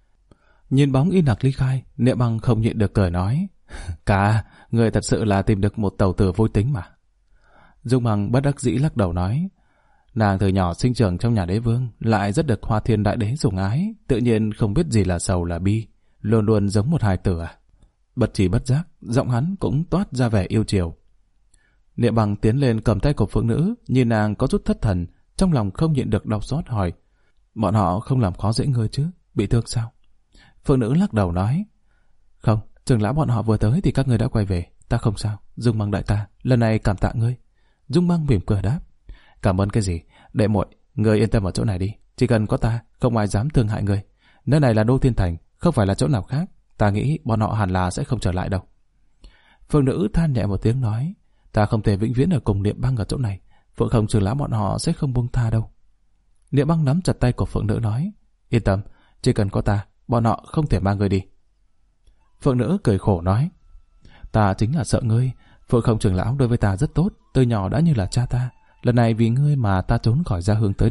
Nhìn bóng Y Nặc ly khai, Niệm Băng không nhịn được cười nói, cả, người thật sự là tìm được một tàu tử vui tính mà. Dung Băng bất đắc dĩ lắc đầu nói, nàng từ nhỏ sinh trưởng trong nhà đế vương, lại rất được Hoa Thiên đại đế sủng ái, tự nhiên không biết gì là sầu là bi, luôn luôn giống một hài tử à. Bất trí bất giác, giọng hắn cũng toát ra vẻ yêu chiều. Niệm Băng tiến lên cầm tay của Phượng Nữ, nhìn nàng có chút thất thần, trong lòng không nhịn được đau xót hỏi, bọn họ không làm khó dễ ngươi chứ, bị thương sao? Phượng Nữ lắc đầu nói, không, trưởng lão bọn họ vừa tới thì các ngươi đã quay về, ta không sao. Dung Băng đại ca, lần này cảm tạ ngươi. Dung Băng mỉm cười đáp, cảm ơn cái gì, đệ muội, ngươi yên tâm ở chỗ này đi, chỉ cần có ta, không ai dám thương hại ngươi. Nơi này là Đô Thiên Thành, không phải là chỗ nào khác, ta nghĩ bọn họ hẳn là sẽ không trở lại đâu. Phượng Nữ than nhẹ một tiếng nói, ta không thể vĩnh viễn ở cùng Niệm Băng ở chỗ này, Phượng Không trưởng lão bọn họ sẽ không buông tha đâu. Niệm Băng nắm chặt tay của Phượng Nữ nói, yên tâm, chỉ cần có ta, bọn họ không thể mang ngươi đi. Phượng Nữ cười khổ nói, ta chính là sợ ngươi, Phượng Không trưởng lão đối với ta rất tốt, từ nhỏ đã như là cha ta, lần này vì ngươi mà ta trốn khỏi gia hương tới đây,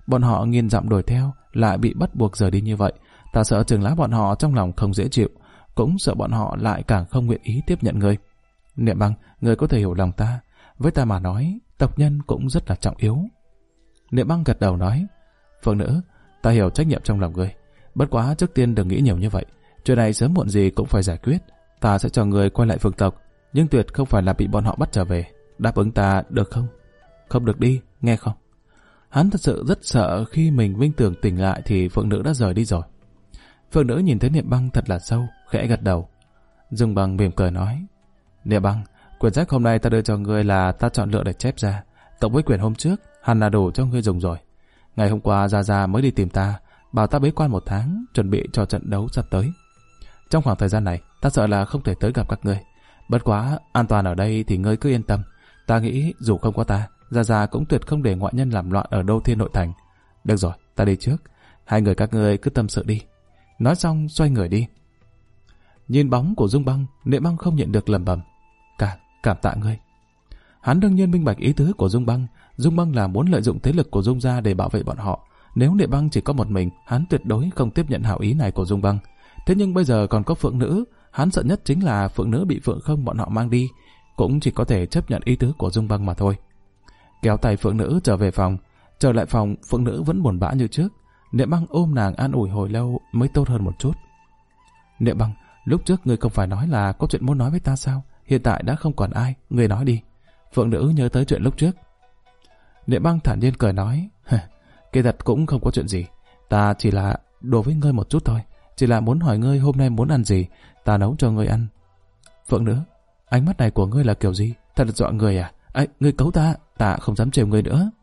bọn họ nghiền dặm đuổi theo, lại bị bắt buộc rời đi như vậy. Ta sợ chừng lá bọn họ trong lòng không dễ chịu, cũng sợ bọn họ lại càng không nguyện ý tiếp nhận ngươi. Niệm Băng, ngươi có thể hiểu lòng ta. Với ta mà nói, tộc nhân cũng rất là trọng yếu. Niệm Băng gật đầu nói, Phượng Nữ, ta hiểu trách nhiệm trong lòng ngươi. Bất quá trước tiên đừng nghĩ nhiều như vậy. Chuyện này sớm muộn gì cũng phải giải quyết. Ta sẽ cho ngươi quay lại Phượng tộc, nhưng tuyệt không phải là bị bọn họ bắt trở về. Đáp ứng ta được không? Không được đi, nghe không? Hắn thật sự rất sợ khi mình minh tưởng tỉnh lại thì Phượng Nữ đã rời đi rồi. Phượng Nữ nhìn thấy Niệm Băng thật là sâu, khẽ gật đầu. Dung Băng mỉm cười nói, Niệm Băng, quyển sách hôm nay ta đưa cho ngươi là ta chọn lựa để chép ra, cộng với quyển hôm trước hẳn là đủ cho ngươi dùng rồi. Ngày hôm qua Gia Gia mới đi tìm ta, bảo ta bế quan 1 tháng, chuẩn bị cho trận đấu sắp tới. Trong khoảng thời gian này, ta sợ là không thể tới gặp các ngươi. Bất quá, an toàn ở đây thì ngươi cứ yên tâm. Ta nghĩ dù không có ta, Gia Gia cũng tuyệt không để ngoại nhân làm loạn ở Đô Thiên nội thành. Được rồi, ta đi trước. Hai người các ngươi cứ tâm sự đi. Nói xong xoay người đi. Nhìn bóng của Dung Băng, Niệm Băng không nhịn được lẩm bẩm, cảm tạ ngươi. Hắn đương nhiên minh bạch ý tứ của Dung Băng. Dung Băng là muốn lợi dụng thế lực của Dung gia để bảo vệ bọn họ. Nếu Niệm Băng chỉ có một mình, hắn tuyệt đối không tiếp nhận hảo ý này của Dung Băng. Thế nhưng bây giờ còn có Phượng Nữ, hắn sợ nhất chính là Phượng Nữ bị Phượng Không bọn họ mang đi, cũng chỉ có thể chấp nhận ý tứ của Dung Băng mà thôi. Kéo tay Phượng Nữ trở về phòng. Trở lại phòng, Phượng Nữ vẫn buồn bã như trước. Niệm Băng ôm nàng an ủi hồi lâu mới tốt hơn một chút. Niệm Băng, lúc trước ngươi không phải nói là có chuyện muốn nói với ta sao? Hiện tại đã không còn ai, ngươi nói đi. Phượng Nữ nhớ tới chuyện lúc trước. Niệm Băng thản nhiên cười nói, kỳ thật cũng không có chuyện gì. Ta chỉ là đùa với ngươi một chút thôi. Chỉ là muốn hỏi ngươi hôm nay muốn ăn gì, ta nấu cho ngươi ăn. Phượng Nữ, ánh mắt này của ngươi là kiểu gì? Thật là dọa người à? Ngươi cấu ta không dám trêu ngươi nữa.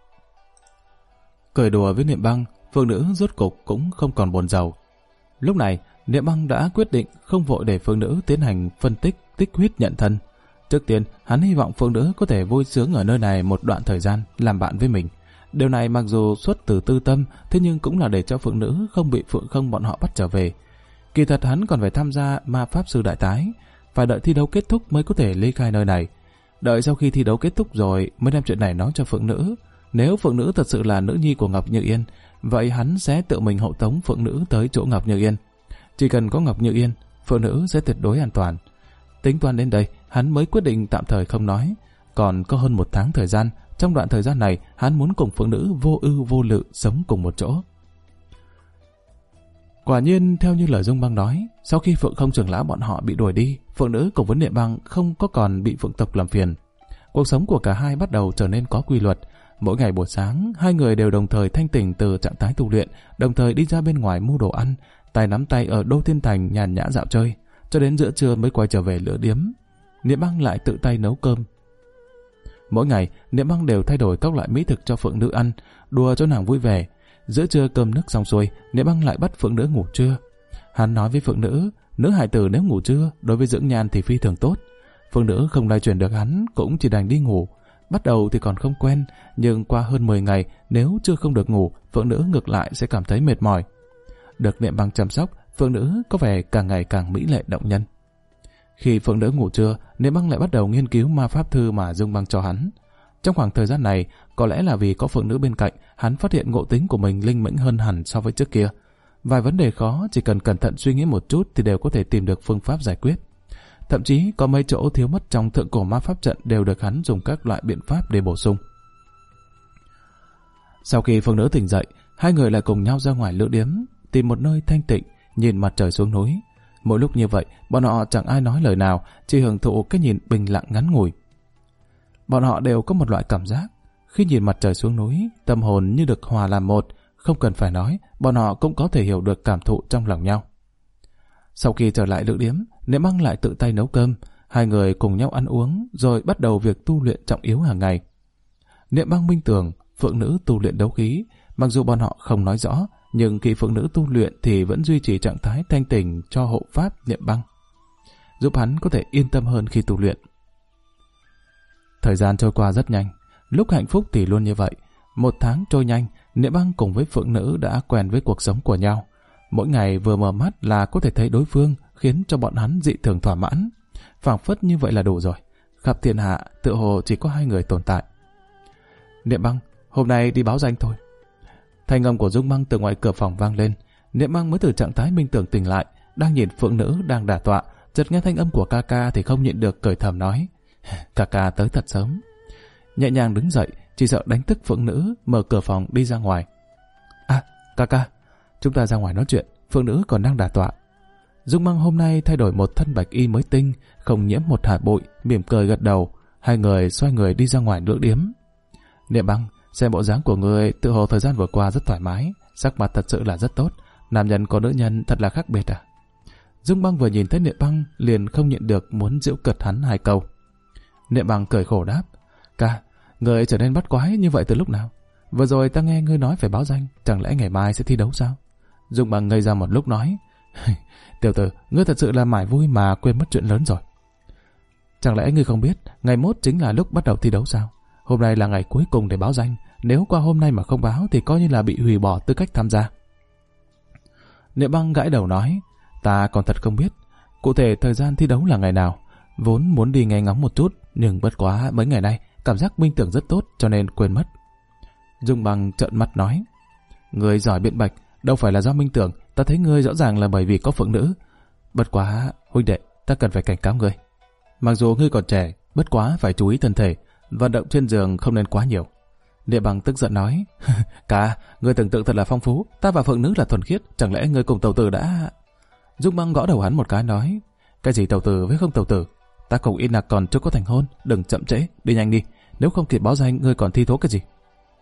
Cười đùa với Niệm Băng, Phượng Nữ rốt cục cũng không còn buồn rầu. Lúc này, Niệm Băng đã quyết định không vội để Phượng Nữ tiến hành phân tích, tích huyết nhận thân. Trước tiên, hắn hy vọng Phượng Nữ có thể vui sướng ở nơi này một đoạn thời gian, làm bạn với mình. Điều này mặc dù xuất từ tư tâm, thế nhưng cũng là để cho Phượng Nữ không bị Phượng Không bọn họ bắt trở về. Kỳ thật hắn còn phải tham gia ma pháp sư đại tái, phải đợi thi đấu kết thúc mới có thể ly khai nơi này. Đợi sau khi thi đấu kết thúc rồi mới đem chuyện này nói cho Phượng Nữ. Nếu Phượng Nữ thật sự là nữ nhi của Ngọc Như Yên, vậy hắn sẽ tự mình hộ tống Phượng Nữ tới chỗ Ngọc Như Yên. Chỉ cần có Ngọc Như Yên, Phượng Nữ sẽ tuyệt đối an toàn. Tính toán đến đây, hắn mới quyết định tạm thời không nói. Còn có hơn 1 tháng thời gian, trong đoạn thời gian này, hắn muốn cùng Phượng Nữ vô ưu vô lự sống cùng một chỗ. Quả nhiên, theo như lời Dung Băng nói, sau khi Phượng Không trưởng lão bọn họ bị đuổi đi, Phượng Nữ cùng với Niệm Băng không có còn bị Phượng tộc làm phiền. Cuộc sống của cả hai bắt đầu trở nên có quy luật. Mỗi ngày buổi sáng, hai người đều đồng thời thanh tỉnh từ trạng thái tu luyện, đồng thời đi ra bên ngoài mua đồ ăn, tay nắm tay ở Đô Thiên Thành nhàn nhã dạo chơi, cho đến giữa trưa mới quay trở về lửa điếm. Niệm Băng lại tự tay nấu cơm. Mỗi ngày, Niệm Băng đều thay đổi các loại mỹ thực cho Phượng Nữ ăn, đùa cho nàng vui vẻ. Giữa trưa cơm nước xong xuôi, Niệm Băng lại bắt Phượng Nữ ngủ trưa. Hắn nói với Phượng Nữ, nữ hài tử nếu ngủ trưa, đối với dưỡng nhan thì phi thường tốt. Phượng Nữ không lay chuyển được hắn, cũng chỉ đành đi ngủ. Bắt đầu thì còn không quen, nhưng qua hơn 10 ngày, nếu chưa không được ngủ, Phượng Nữ ngược lại sẽ cảm thấy mệt mỏi. Được Niệm Băng chăm sóc, Phượng Nữ có vẻ càng ngày càng mỹ lệ động nhân. Khi Phượng Nữ ngủ trưa, Niệm Băng lại bắt đầu nghiên cứu ma pháp thư mà Dung Băng cho hắn. Trong khoảng thời gian này, có lẽ là vì có Phượng Nữ bên cạnh, hắn phát hiện ngộ tính của mình linh mẫn hơn hẳn so với trước kia. Vài vấn đề khó, chỉ cần cẩn thận suy nghĩ một chút thì đều có thể tìm được phương pháp giải quyết. Thậm chí có mấy chỗ thiếu mất trong thượng cổ ma pháp trận đều được hắn dùng các loại biện pháp để bổ sung. Sau khi Phượng Nữ tỉnh dậy, hai người lại cùng nhau ra ngoài lữ điếm, tìm một nơi thanh tịnh, nhìn mặt trời xuống núi. Mỗi lúc như vậy, bọn họ chẳng ai nói lời nào, chỉ hưởng thụ cái nhìn bình lặng ngắn ngủi. Bọn họ đều có một loại cảm giác, khi nhìn mặt trời xuống núi, tâm hồn như được hòa làm một, không cần phải nói, bọn họ cũng có thể hiểu được cảm thụ trong lòng nhau. Sau khi trở lại lữ điếm, Niệm Băng lại tự tay nấu cơm, hai người cùng nhau ăn uống, rồi bắt đầu việc tu luyện trọng yếu hàng ngày. Niệm Băng minh tưởng, Phượng Nữ tu luyện đấu khí, mặc dù bọn họ không nói rõ, nhưng khi Phượng Nữ tu luyện thì vẫn duy trì trạng thái thanh tỉnh cho hộ pháp Niệm Băng, giúp hắn có thể yên tâm hơn khi tu luyện. Thời gian trôi qua rất nhanh, lúc hạnh phúc thì luôn như vậy. 1 tháng trôi nhanh, Niệm Băng cùng với Phượng Nữ đã quen với cuộc sống của nhau. Mỗi ngày vừa mở mắt là có thể thấy đối phương, khiến cho bọn hắn dị thường thỏa mãn. Phảng phất như vậy là đủ rồi. Khắp thiên hạ, tựa hồ chỉ có hai người tồn tại. Niệm Băng, hôm nay đi báo danh thôi. Thanh âm của Dung Băng từ ngoài cửa phòng vang lên. Niệm Băng mới từ trạng thái minh tưởng tỉnh lại, đang nhìn phượng nữ đang đả tọa, chợt nghe thanh âm của ca ca thì không nhịn được cười thầm nói: ca ca tới thật sớm. Nhẹ nhàng đứng dậy, chỉ sợ đánh thức phượng nữ, mở cửa phòng đi ra ngoài. À, ca ca, chúng ta ra ngoài nói chuyện, phượng nữ còn đang đả tọa. Dung Băng hôm nay thay đổi một thân bạch y mới tinh, không nhiễm một hạt bụi, mỉm cười gật đầu. Hai người xoay người đi ra ngoài lưỡng điếm. Niệm Băng, xem bộ dáng của người tự hồ thời gian vừa qua rất thoải mái, sắc mặt thật sự là rất tốt. Nam nhân có nữ nhân thật là khác biệt à? Dung Băng vừa nhìn thấy Niệm Băng liền không nhịn được muốn giễu cợt hắn hai câu. Niệm Băng cười khổ đáp: ca, người trở nên bắt quái như vậy từ lúc nào? Vừa rồi ta nghe ngươi nói phải báo danh, chẳng lẽ ngày mai sẽ thi đấu sao? Dung Băng ngây ra một lúc nói: tiểu tử, ngươi thật sự là mải vui mà quên mất chuyện lớn rồi. Chẳng lẽ ngươi không biết ngày mốt chính là lúc bắt đầu thi đấu sao? Hôm nay là ngày cuối cùng để báo danh, nếu qua hôm nay mà không báo thì coi như là bị hủy bỏ tư cách tham gia. Niệm Băng gãi đầu nói: ta còn thật không biết cụ thể thời gian thi đấu là ngày nào, vốn muốn đi nghe ngóng một chút, nhưng bất quá mấy ngày nay cảm giác minh tưởng rất tốt cho nên quên mất. Dung Băng trợn mắt nói: ngươi giỏi biện bạch, đâu phải là do minh tưởng, ta thấy ngươi rõ ràng là bởi vì có phượng nữ. Bất quá huynh đệ, ta cần phải cảnh cáo ngươi. Mặc dù ngươi còn trẻ, bất quá phải chú ý thân thể, vận động trên giường không nên quá nhiều. Niệm Băng tức giận nói: ca, ngươi tưởng tượng thật là phong phú, ta và phượng nữ là thuần khiết, chẳng lẽ ngươi cùng tàu tử đã... Dung Băng gõ đầu hắn một cái nói: cái gì tàu tử với không tàu tử, ta cùng in là còn chưa có thành hôn, đừng chậm trễ, đi nhanh đi, nếu không kịp báo danh ngươi còn thi thố cái gì.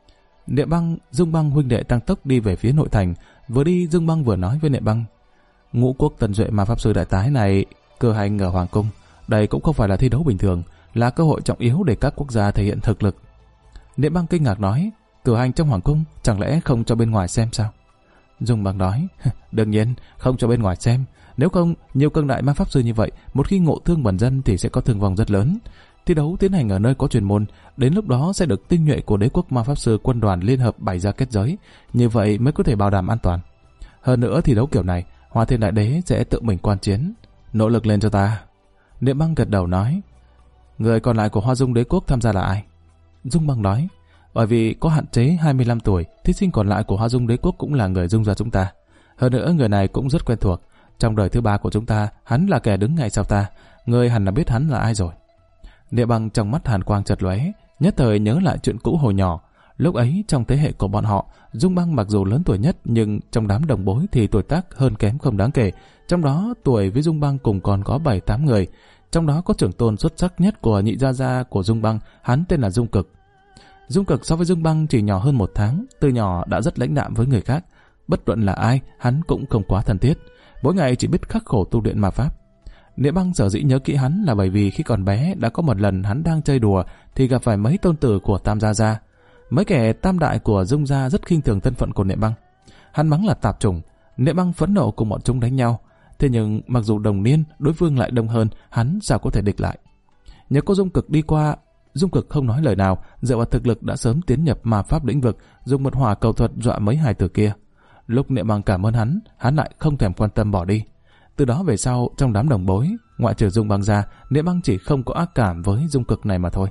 Niệm Băng, Dung Băng huynh đệ tăng tốc đi về phía nội thành. Vừa đi, Dung Băng vừa nói với Niệm Băng: Ngũ Quốc Tần Duệ mà pháp sư đại tái này cử hành ở hoàng cung, đây cũng không phải là thi đấu bình thường, là cơ hội trọng yếu để các quốc gia thể hiện thực lực. Niệm Băng kinh ngạc nói: cử hành trong hoàng cung, chẳng lẽ không cho bên ngoài xem sao? Dung Băng nói: đương nhiên không cho bên ngoài xem, nếu không nhiều cường đại ma pháp sư như vậy, một khi ngộ thương bần dân thì sẽ có thương vong rất lớn. Thi đấu tiến hành ở nơi có chuyên môn, đến lúc đó sẽ được tinh nhuệ của đế quốc ma pháp sư quân đoàn liên hợp bày ra kết giới, như vậy mới có thể bảo đảm an toàn. Hơn nữa thi đấu kiểu này, Hoa Thiên Đại Đế sẽ tự mình quan chiến. Nỗ lực lên cho ta. Niệm Băng gật đầu nói: người còn lại của Hoa Dung đế quốc tham gia là ai? Dung Băng nói: bởi vì có hạn chế 25 tuổi, thí sinh còn lại của Hoa Dung đế quốc cũng là người Dung gia chúng ta. Hơn nữa người này cũng rất quen thuộc, trong đời thứ ba của chúng ta, hắn là kẻ đứng ngay sau ta, người hẳn là biết hắn là ai rồi. Niệm Băng trong mắt hàn quang chợt lóe, nhất thời nhớ lại chuyện cũ hồi nhỏ. Lúc ấy trong thế hệ của bọn họ, Dung Băng mặc dù lớn tuổi nhất nhưng trong đám đồng bối thì tuổi tác hơn kém không đáng kể. Trong đó tuổi với Dung Băng cùng còn có 7-8 người. Trong đó có trưởng tôn xuất sắc nhất của nhị gia gia của Dung Băng, hắn tên là Dung Cực. Dung Cực so với Dung Băng chỉ nhỏ hơn 1 tháng, từ nhỏ đã rất lãnh đạm với người khác. Bất luận là ai, hắn cũng không quá thân thiết. Mỗi ngày chỉ biết khắc khổ tu luyện ma pháp. Niệm Băng sở dĩ nhớ kỹ hắn là bởi vì khi còn bé đã có một lần hắn đang chơi đùa thì gặp phải mấy tôn tử của Tam Gia Gia. Mấy kẻ tam đại của Dung gia rất khinh thường thân phận của Niệm Băng. Hắn mắng là tạp chủng. Niệm Băng phẫn nộ cùng bọn chúng đánh nhau. Thế nhưng mặc dù đồng niên, đối phương lại đông hơn, hắn sao có thể địch lại. Nhờ có Dung Cực đi qua, Dung Cực không nói lời nào, dựa vào thực lực đã sớm tiến nhập ma pháp lĩnh vực, dùng một hỏa cầu thuật dọa mấy hài tử kia. Lúc Niệm Băng cảm ơn hắn lại không thèm quan tâm bỏ đi. Từ đó về sau, trong đám đồng bối, ngoại trừ Dung Băng ra, Niệm Băng chỉ không có ác cảm với Dung Cực này mà thôi.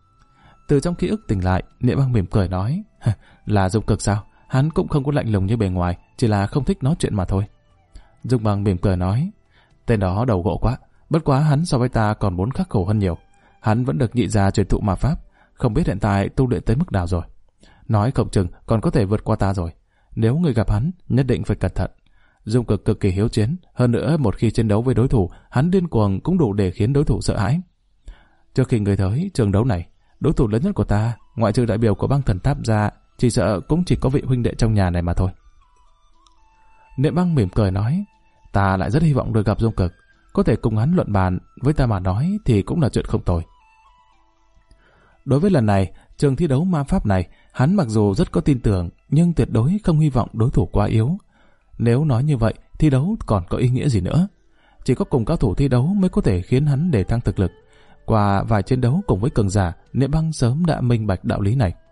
Từ trong ký ức tỉnh lại, Niệm Băng mỉm cười nói: là Dung Cực sao? Hắn cũng không có lạnh lùng như bề ngoài, chỉ là không thích nói chuyện mà thôi. Dung Băng mỉm cười nói: tên đó đầu gỗ quá, bất quá hắn so với ta còn muốn khắc khổ hơn nhiều. Hắn vẫn được nhị gia truyền thụ ma pháp, không biết hiện tại tu luyện tới mức nào rồi. Nói không chừng còn có thể vượt qua ta rồi. Nếu người gặp hắn, nhất định phải cẩn thận. Dung Cực cực kỳ hiếu chiến, hơn nữa một khi chiến đấu với đối thủ, hắn điên cuồng cũng đủ để khiến đối thủ sợ hãi. Trước khi người tới trường đấu này, đối thủ lớn nhất của ta, ngoại trừ đại biểu của băng thần tháp ra, chỉ sợ cũng chỉ có vị huynh đệ trong nhà này mà thôi. Niệm Băng mỉm cười nói: ta lại rất hy vọng được gặp Dung Cực, có thể cùng hắn luận bàn, với ta mà nói thì cũng là chuyện không tồi. Đối với lần này, trường thi đấu ma pháp này, hắn mặc dù rất có tin tưởng, nhưng tuyệt đối không hy vọng đối thủ quá yếu. Nếu nói như vậy, thi đấu còn có ý nghĩa gì nữa? Chỉ có cùng cao thủ thi đấu mới có thể khiến hắn để thăng thực lực. Qua vài chiến đấu cùng với cường giả, Niệm Băng sớm đã minh bạch đạo lý này.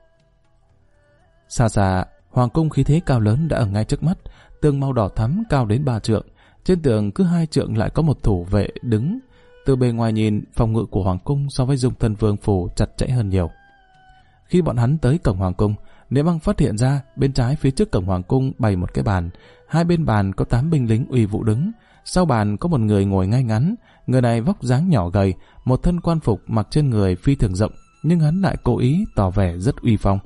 Xa xa, hoàng cung khí thế cao lớn đã ở ngay trước mắt, tường màu đỏ thắm cao đến 3 trượng. Trên tường cứ 2 trượng lại có một thủ vệ đứng. Từ bề ngoài nhìn, phòng ngự của hoàng cung so với Dung Thân Vương phủ chặt chẽ hơn nhiều. Khi bọn hắn tới cổng hoàng cung, Niệm Băng phát hiện ra bên trái phía trước cổng hoàng cung bày một cái bàn, hai bên bàn có 8 binh lính uy vũ đứng, sau bàn có một người ngồi ngay ngắn. Người này vóc dáng nhỏ gầy, một thân quan phục mặc trên người phi thường rộng, nhưng hắn lại cố ý tỏ vẻ rất uy phong.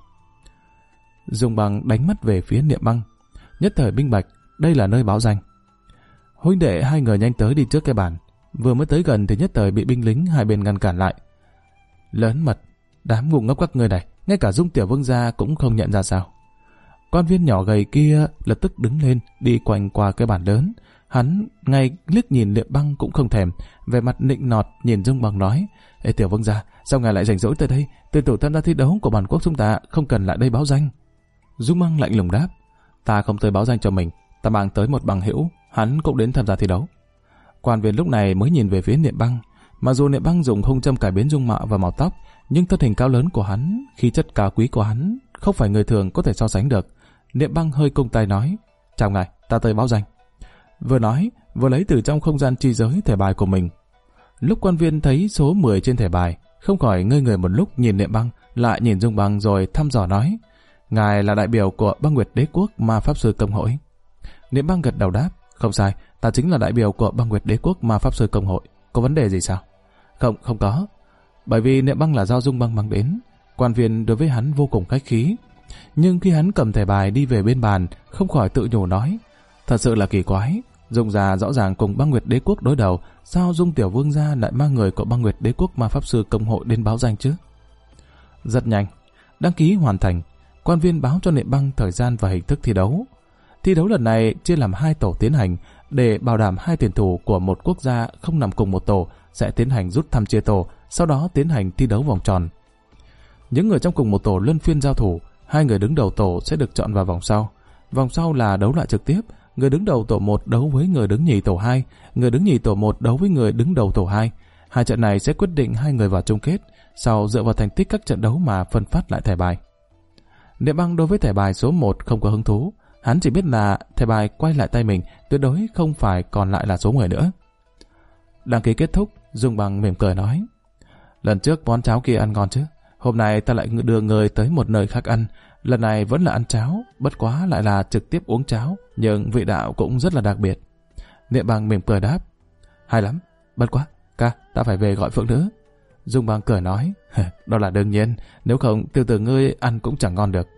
Dung Băng đánh mắt về phía Niệm Băng, nhất thời minh bạch đây là nơi báo danh. Huynh đệ hai người nhanh tới đi trước cái bàn, vừa mới tới gần thì nhất thời bị binh lính hai bên ngăn cản lại. Lớn mật, đám ngu ngốc các ngươi này, ngay cả Dung tiểu vương gia cũng không nhận ra sao? Quan viên nhỏ gầy kia lập tức đứng lên, đi quanh qua cái bàn lớn. Hắn ngay liếc nhìn Niệm Băng cũng không thèm, vẻ mặt nịnh nọt nhìn Dung Băng nói: Ê tiểu vương gia, sao ngài lại rảnh rỗi tới đây? Tuyển thủ tham gia thi đấu của bản quốc chúng ta không cần lại đây báo danh. Dung Băng lạnh lùng đáp: Ta không tới báo danh cho mình, ta mang tới một bằng hữu, hắn cũng đến tham gia thi đấu. Quan viên lúc này mới nhìn về phía Niệm Băng. Mặc dù Niệm Băng dùng hung châm cải biến dung mạo và màu tóc, nhưng thân hình cao lớn của hắn, khí chất cao quý của hắn không phải người thường có thể so sánh được. Niệm Băng hơi cung tay nói: Chào ngài, ta tới báo danh. Vừa nói, vừa lấy từ trong không gian chi giới thẻ bài của mình. Lúc quan viên thấy số 10 trên thẻ bài, không khỏi ngây người một lúc, nhìn Niệm Băng, lại nhìn Dung Băng rồi thăm dò nói: Ngài là đại biểu của Băng Nguyệt Đế Quốc Ma Pháp Sư Công hội. Niệm Băng gật đầu đáp: Không sai, ta chính là đại biểu của Băng Nguyệt Đế Quốc Ma Pháp Sư Công hội. Có vấn đề gì sao? Không có. Bởi vì Niệm Băng là do Dung Băng mang đến, quan viên đối với hắn vô cùng khách khí. Nhưng khi hắn cầm thẻ bài đi về bên bàn, không khỏi tự nhủ nói: Thật sự là kỳ quái, Dung gia rõ ràng cùng Băng Nguyệt Đế Quốc đối đầu, sao Dung tiểu vương gia lại mang người của Băng Nguyệt Đế Quốc Ma Pháp Sư Công hội đến báo danh chứ? Rất nhanh, đăng ký hoàn thành, quan viên báo cho Niệm Băng thời gian và hình thức thi đấu. Thi đấu lần này chia làm 2 tổ tiến hành, để bảo đảm 2 tuyển thủ của một quốc gia không nằm cùng một tổ sẽ tiến hành rút thăm chia tổ, sau đó tiến hành thi đấu vòng tròn. Những người trong cùng một tổ luân phiên giao thủ, 2 người đứng đầu tổ sẽ được chọn vào vòng sau. Vòng sau là đấu loại trực tiếp, người đứng đầu tổ 1 đấu với người đứng nhì tổ 2, người đứng nhì tổ 1 đấu với người đứng đầu tổ 2. 2 trận này sẽ quyết định 2 người vào chung kết, sau dựa vào thành tích các trận đấu mà phân phát lại thẻ bài. Niệm Băng đối với thẻ bài số 1 không có hứng thú, hắn chỉ biết là thẻ bài quay lại tay mình, tuyệt đối không phải còn lại là số 10 nữa. Đăng ký kết thúc, Dung Băng mỉm cười nói: Lần trước món cháo kia ăn ngon chứ, hôm nay ta lại đưa người tới một nơi khác ăn, lần này vẫn là ăn cháo, bất quá lại là trực tiếp uống cháo, nhưng vị đạo cũng rất là đặc biệt. Niệm Băng mỉm cười đáp: Hay lắm, bất quá, ca, ta phải về gọi phượng nữ. Dung Băng cười nói: Đó là đương nhiên, nếu không tiểu tử ngươi ăn cũng chẳng ngon được.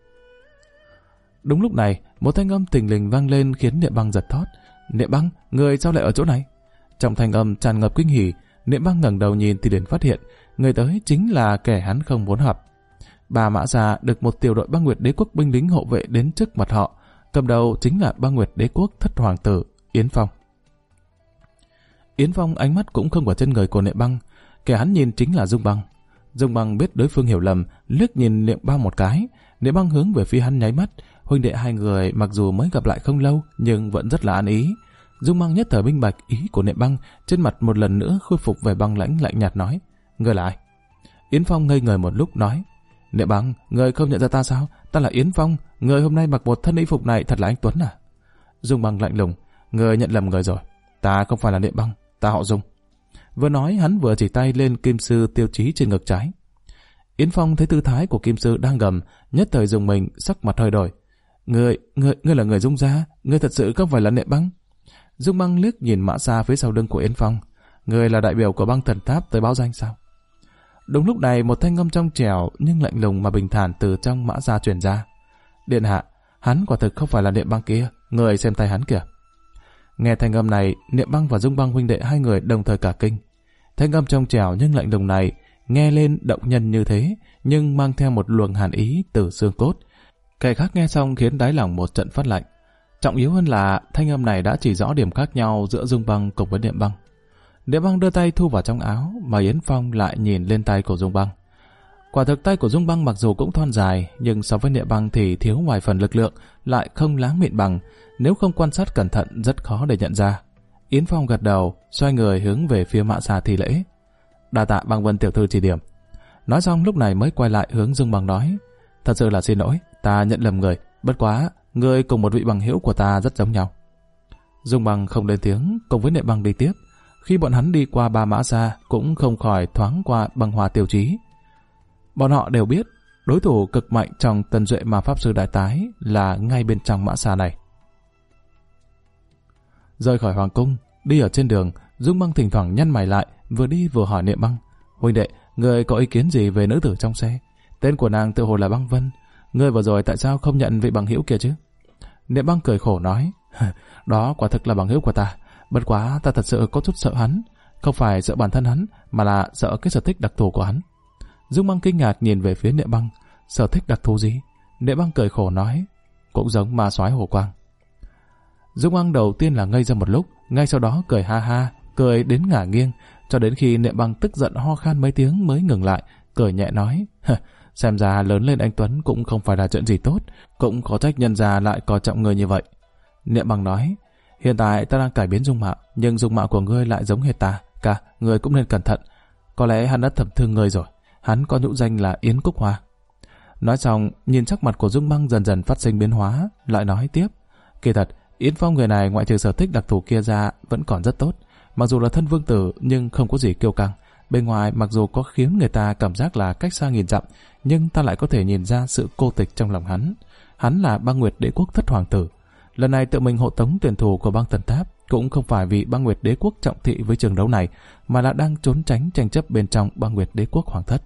Đúng lúc này, một thanh âm thình lình vang lên khiến Niệm Băng giật thót. Niệm Băng, người sao lại ở chỗ này? Trong thanh âm tràn ngập kinh hỉ, Niệm Băng ngẩng đầu nhìn thì liền phát hiện người tới chính là kẻ hắn không muốn gặp. Bà Mã Gia được một tiểu đội Băng Nguyệt Đế Quốc binh lính hộ vệ đến trước mặt họ, cầm đầu chính là Băng Nguyệt Đế Quốc thất hoàng tử Yến Phong. Yến Phong ánh mắt cũng không vào chân người của Niệm Băng, kẻ hắn nhìn chính là Dung Băng. Dung Băng biết đối phương hiểu lầm, liếc nhìn Niệm Băng một cái. Niệm Băng hướng về phía hắn nháy mắt. Huynh đệ hai người mặc dù mới gặp lại không lâu nhưng vẫn rất là ăn ý. Dung Băng nhất thời minh bạch ý của Niệm Băng, trên mặt một lần nữa khôi phục vẻ băng lãnh lạnh nhạt nói: Người là ai? Yến Phong ngây người một lúc nói: Niệm Băng, người không nhận ra ta sao? Ta là Yến Phong, người hôm nay mặc một thân y phục này thật là anh Tuấn à? Dung Băng lạnh lùng: Người nhận lầm người rồi, ta không phải là Niệm Băng, ta họ Dung. Vừa nói hắn vừa chỉ tay lên kim sư tiêu chí trên ngực trái. Yến Phong thấy tư thái của kim sư đang gầm, nhất thời dùng mình, sắc mặt hơi đổi. Ngươi là người Dung gia, ngươi thật sự không phải là Niệm Băng? Dung Băng liếc nhìn Mã Sa phía sau lưng của Yến Phong. Ngươi là đại biểu của Băng Thần Tháp tới báo danh sao? Đúng lúc này một thanh âm trong trẻo nhưng lạnh lùng mà bình thản từ trong Mã Sa truyền ra. Điện hạ, hắn quả thực không phải là Niệm Băng kia, người xem tay hắn kìa. Nghe thanh âm này, Niệm Băng và Dung Băng huynh đệ hai người đồng thời cả kinh. Thanh âm trong trẻo nhưng lạnh lùng này nghe lên động nhân như thế, nhưng mang theo một luồng hàn ý từ xương cốt. Kẻ khác nghe xong khiến đáy lòng một trận phát lạnh. Trọng yếu hơn là thanh âm này đã chỉ rõ điểm khác nhau giữa Dung Băng cùng với Niệm Băng. Niệm Băng đưa tay thu vào trong áo, mà Yến Phong lại nhìn lên tay của Dung Băng. Quả thực tay của Dung Băng mặc dù cũng thon dài, nhưng so với Niệm Băng thì thiếu vài phần lực lượng, lại không láng mịn bằng. Nếu không quan sát cẩn thận rất khó để nhận ra. Yến Phong gật đầu, xoay người hướng về phía Mã Sa thi lễ. Đa tạ Băng Vân tiểu thư chỉ điểm. Nói xong lúc này mới quay lại hướng Dung Băng nói: Thật sự là xin lỗi, ta nhận lầm người, bất quá người cùng một vị bằng hữu của ta rất giống nhau. Dung Băng không lên tiếng, cùng với Niệm Băng đi tiếp. Khi bọn hắn đi qua ba Mã Sa cũng không khỏi thoáng qua Băng Hoa tiêu chí. Bọn họ đều biết đối thủ cực mạnh trong Tân Duệ Ma Pháp Sư Đại Tái là ngay bên trong mã xa này. Rời khỏi hoàng cung, đi ở trên đường, Dung Băng thỉnh thoảng nhăn mày lại, vừa đi vừa hỏi Niệm Băng: huynh đệ, người có ý kiến gì về nữ tử trong xe? Tên của nàng tự hồ là Băng Vân. Ngươi vừa rồi tại sao không nhận vị bằng hữu kia chứ? Niệm Băng cười khổ nói: đó quả thực là bằng hữu của ta, bất quá ta thật sự có chút sợ hắn, không phải sợ bản thân hắn, mà là sợ cái sở thích đặc thù của hắn. Dung Băng kinh ngạc nhìn về phía Niệm Băng: sở thích đặc thù gì? Niệm Băng cười khổ nói: cũng giống ma soái Hồ Quang. Dung Băng đầu tiên là ngây ra một lúc, ngay sau đó cười ha ha, cười đến ngả nghiêng, cho đến khi Niệm Băng tức giận ho khan mấy tiếng mới ngừng lại, cười nhẹ nói: xem ra lớn lên anh Tuấn cũng không phải là chuyện gì tốt, cũng có trách nhân gia lại coi trọng người như vậy. Niệm Băng nói: hiện tại ta đang cải biến dung mạo, nhưng dung mạo của ngươi lại giống hệt ta, cả ngươi cũng nên cẩn thận. Có lẽ hắn đã thầm thương ngươi rồi, hắn có nhũ danh là Yến Cúc Hoa. Nói xong, nhìn sắc mặt của Dung Băng dần dần phát sinh biến hóa, lại nói tiếp: kỳ thật, Yến Phong người này ngoại trừ sở thích đặc thù kia ra vẫn còn rất tốt, mặc dù là thân vương tử nhưng không có gì kiêu căng. Bên ngoài mặc dù có khiến người ta cảm giác là cách xa nghìn dặm, nhưng ta lại có thể nhìn ra sự cô tịch trong lòng hắn. Hắn là Băng Nguyệt Đế Quốc thất hoàng tử. Lần này tự mình hộ tống tuyển thủ của Băng Thần Tháp cũng không phải vì Băng Nguyệt Đế Quốc trọng thị với trường đấu này, mà là đang trốn tránh tranh chấp bên trong Băng Nguyệt Đế Quốc hoàng thất.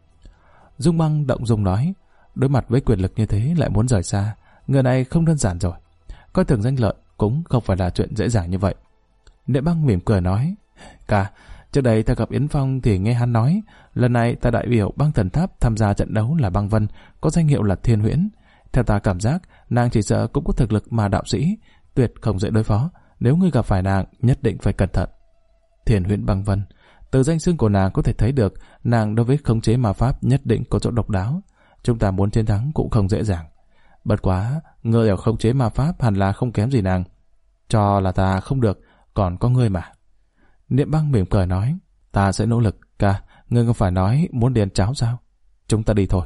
Dung Băng động dung nói: đối mặt với quyền lực như thế lại muốn rời xa, người này không đơn giản rồi. Coi thường danh lợi cũng không phải là chuyện dễ dàng như vậy. Niệm Băng mỉm cười nói: cả trước đây ta gặp Yến Phong thì nghe hắn nói, lần này ta đại biểu Băng Thần Tháp tham gia trận đấu là Băng Vân, có danh hiệu là Thiên Huyễn. Theo ta cảm giác, nàng chỉ sợ cũng có thực lực mà đạo sĩ, tuyệt không dễ đối phó. Nếu ngươi gặp phải nàng, nhất định phải cẩn thận. Thiên Huyễn Băng Vân, từ danh xưng của nàng có thể thấy được, nàng đối với khống chế ma pháp nhất định có chỗ độc đáo. Chúng ta muốn chiến thắng cũng không dễ dàng. Bất quá, ngươi ở khống chế ma pháp hẳn là không kém gì nàng. Cho là ta không được, còn có ngươi mà. Niệm Băng mỉm cười nói: ta sẽ nỗ lực. Ca, ngươi không phải nói muốn đi ăn cháo sao? Chúng ta đi thôi.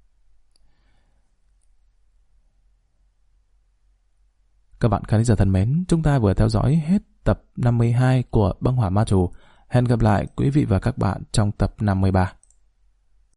Các bạn khán giả thân mến, chúng ta vừa theo dõi hết tập 52 của Băng Hỏa Ma Chủ. Hẹn gặp lại quý vị và các bạn trong tập 53.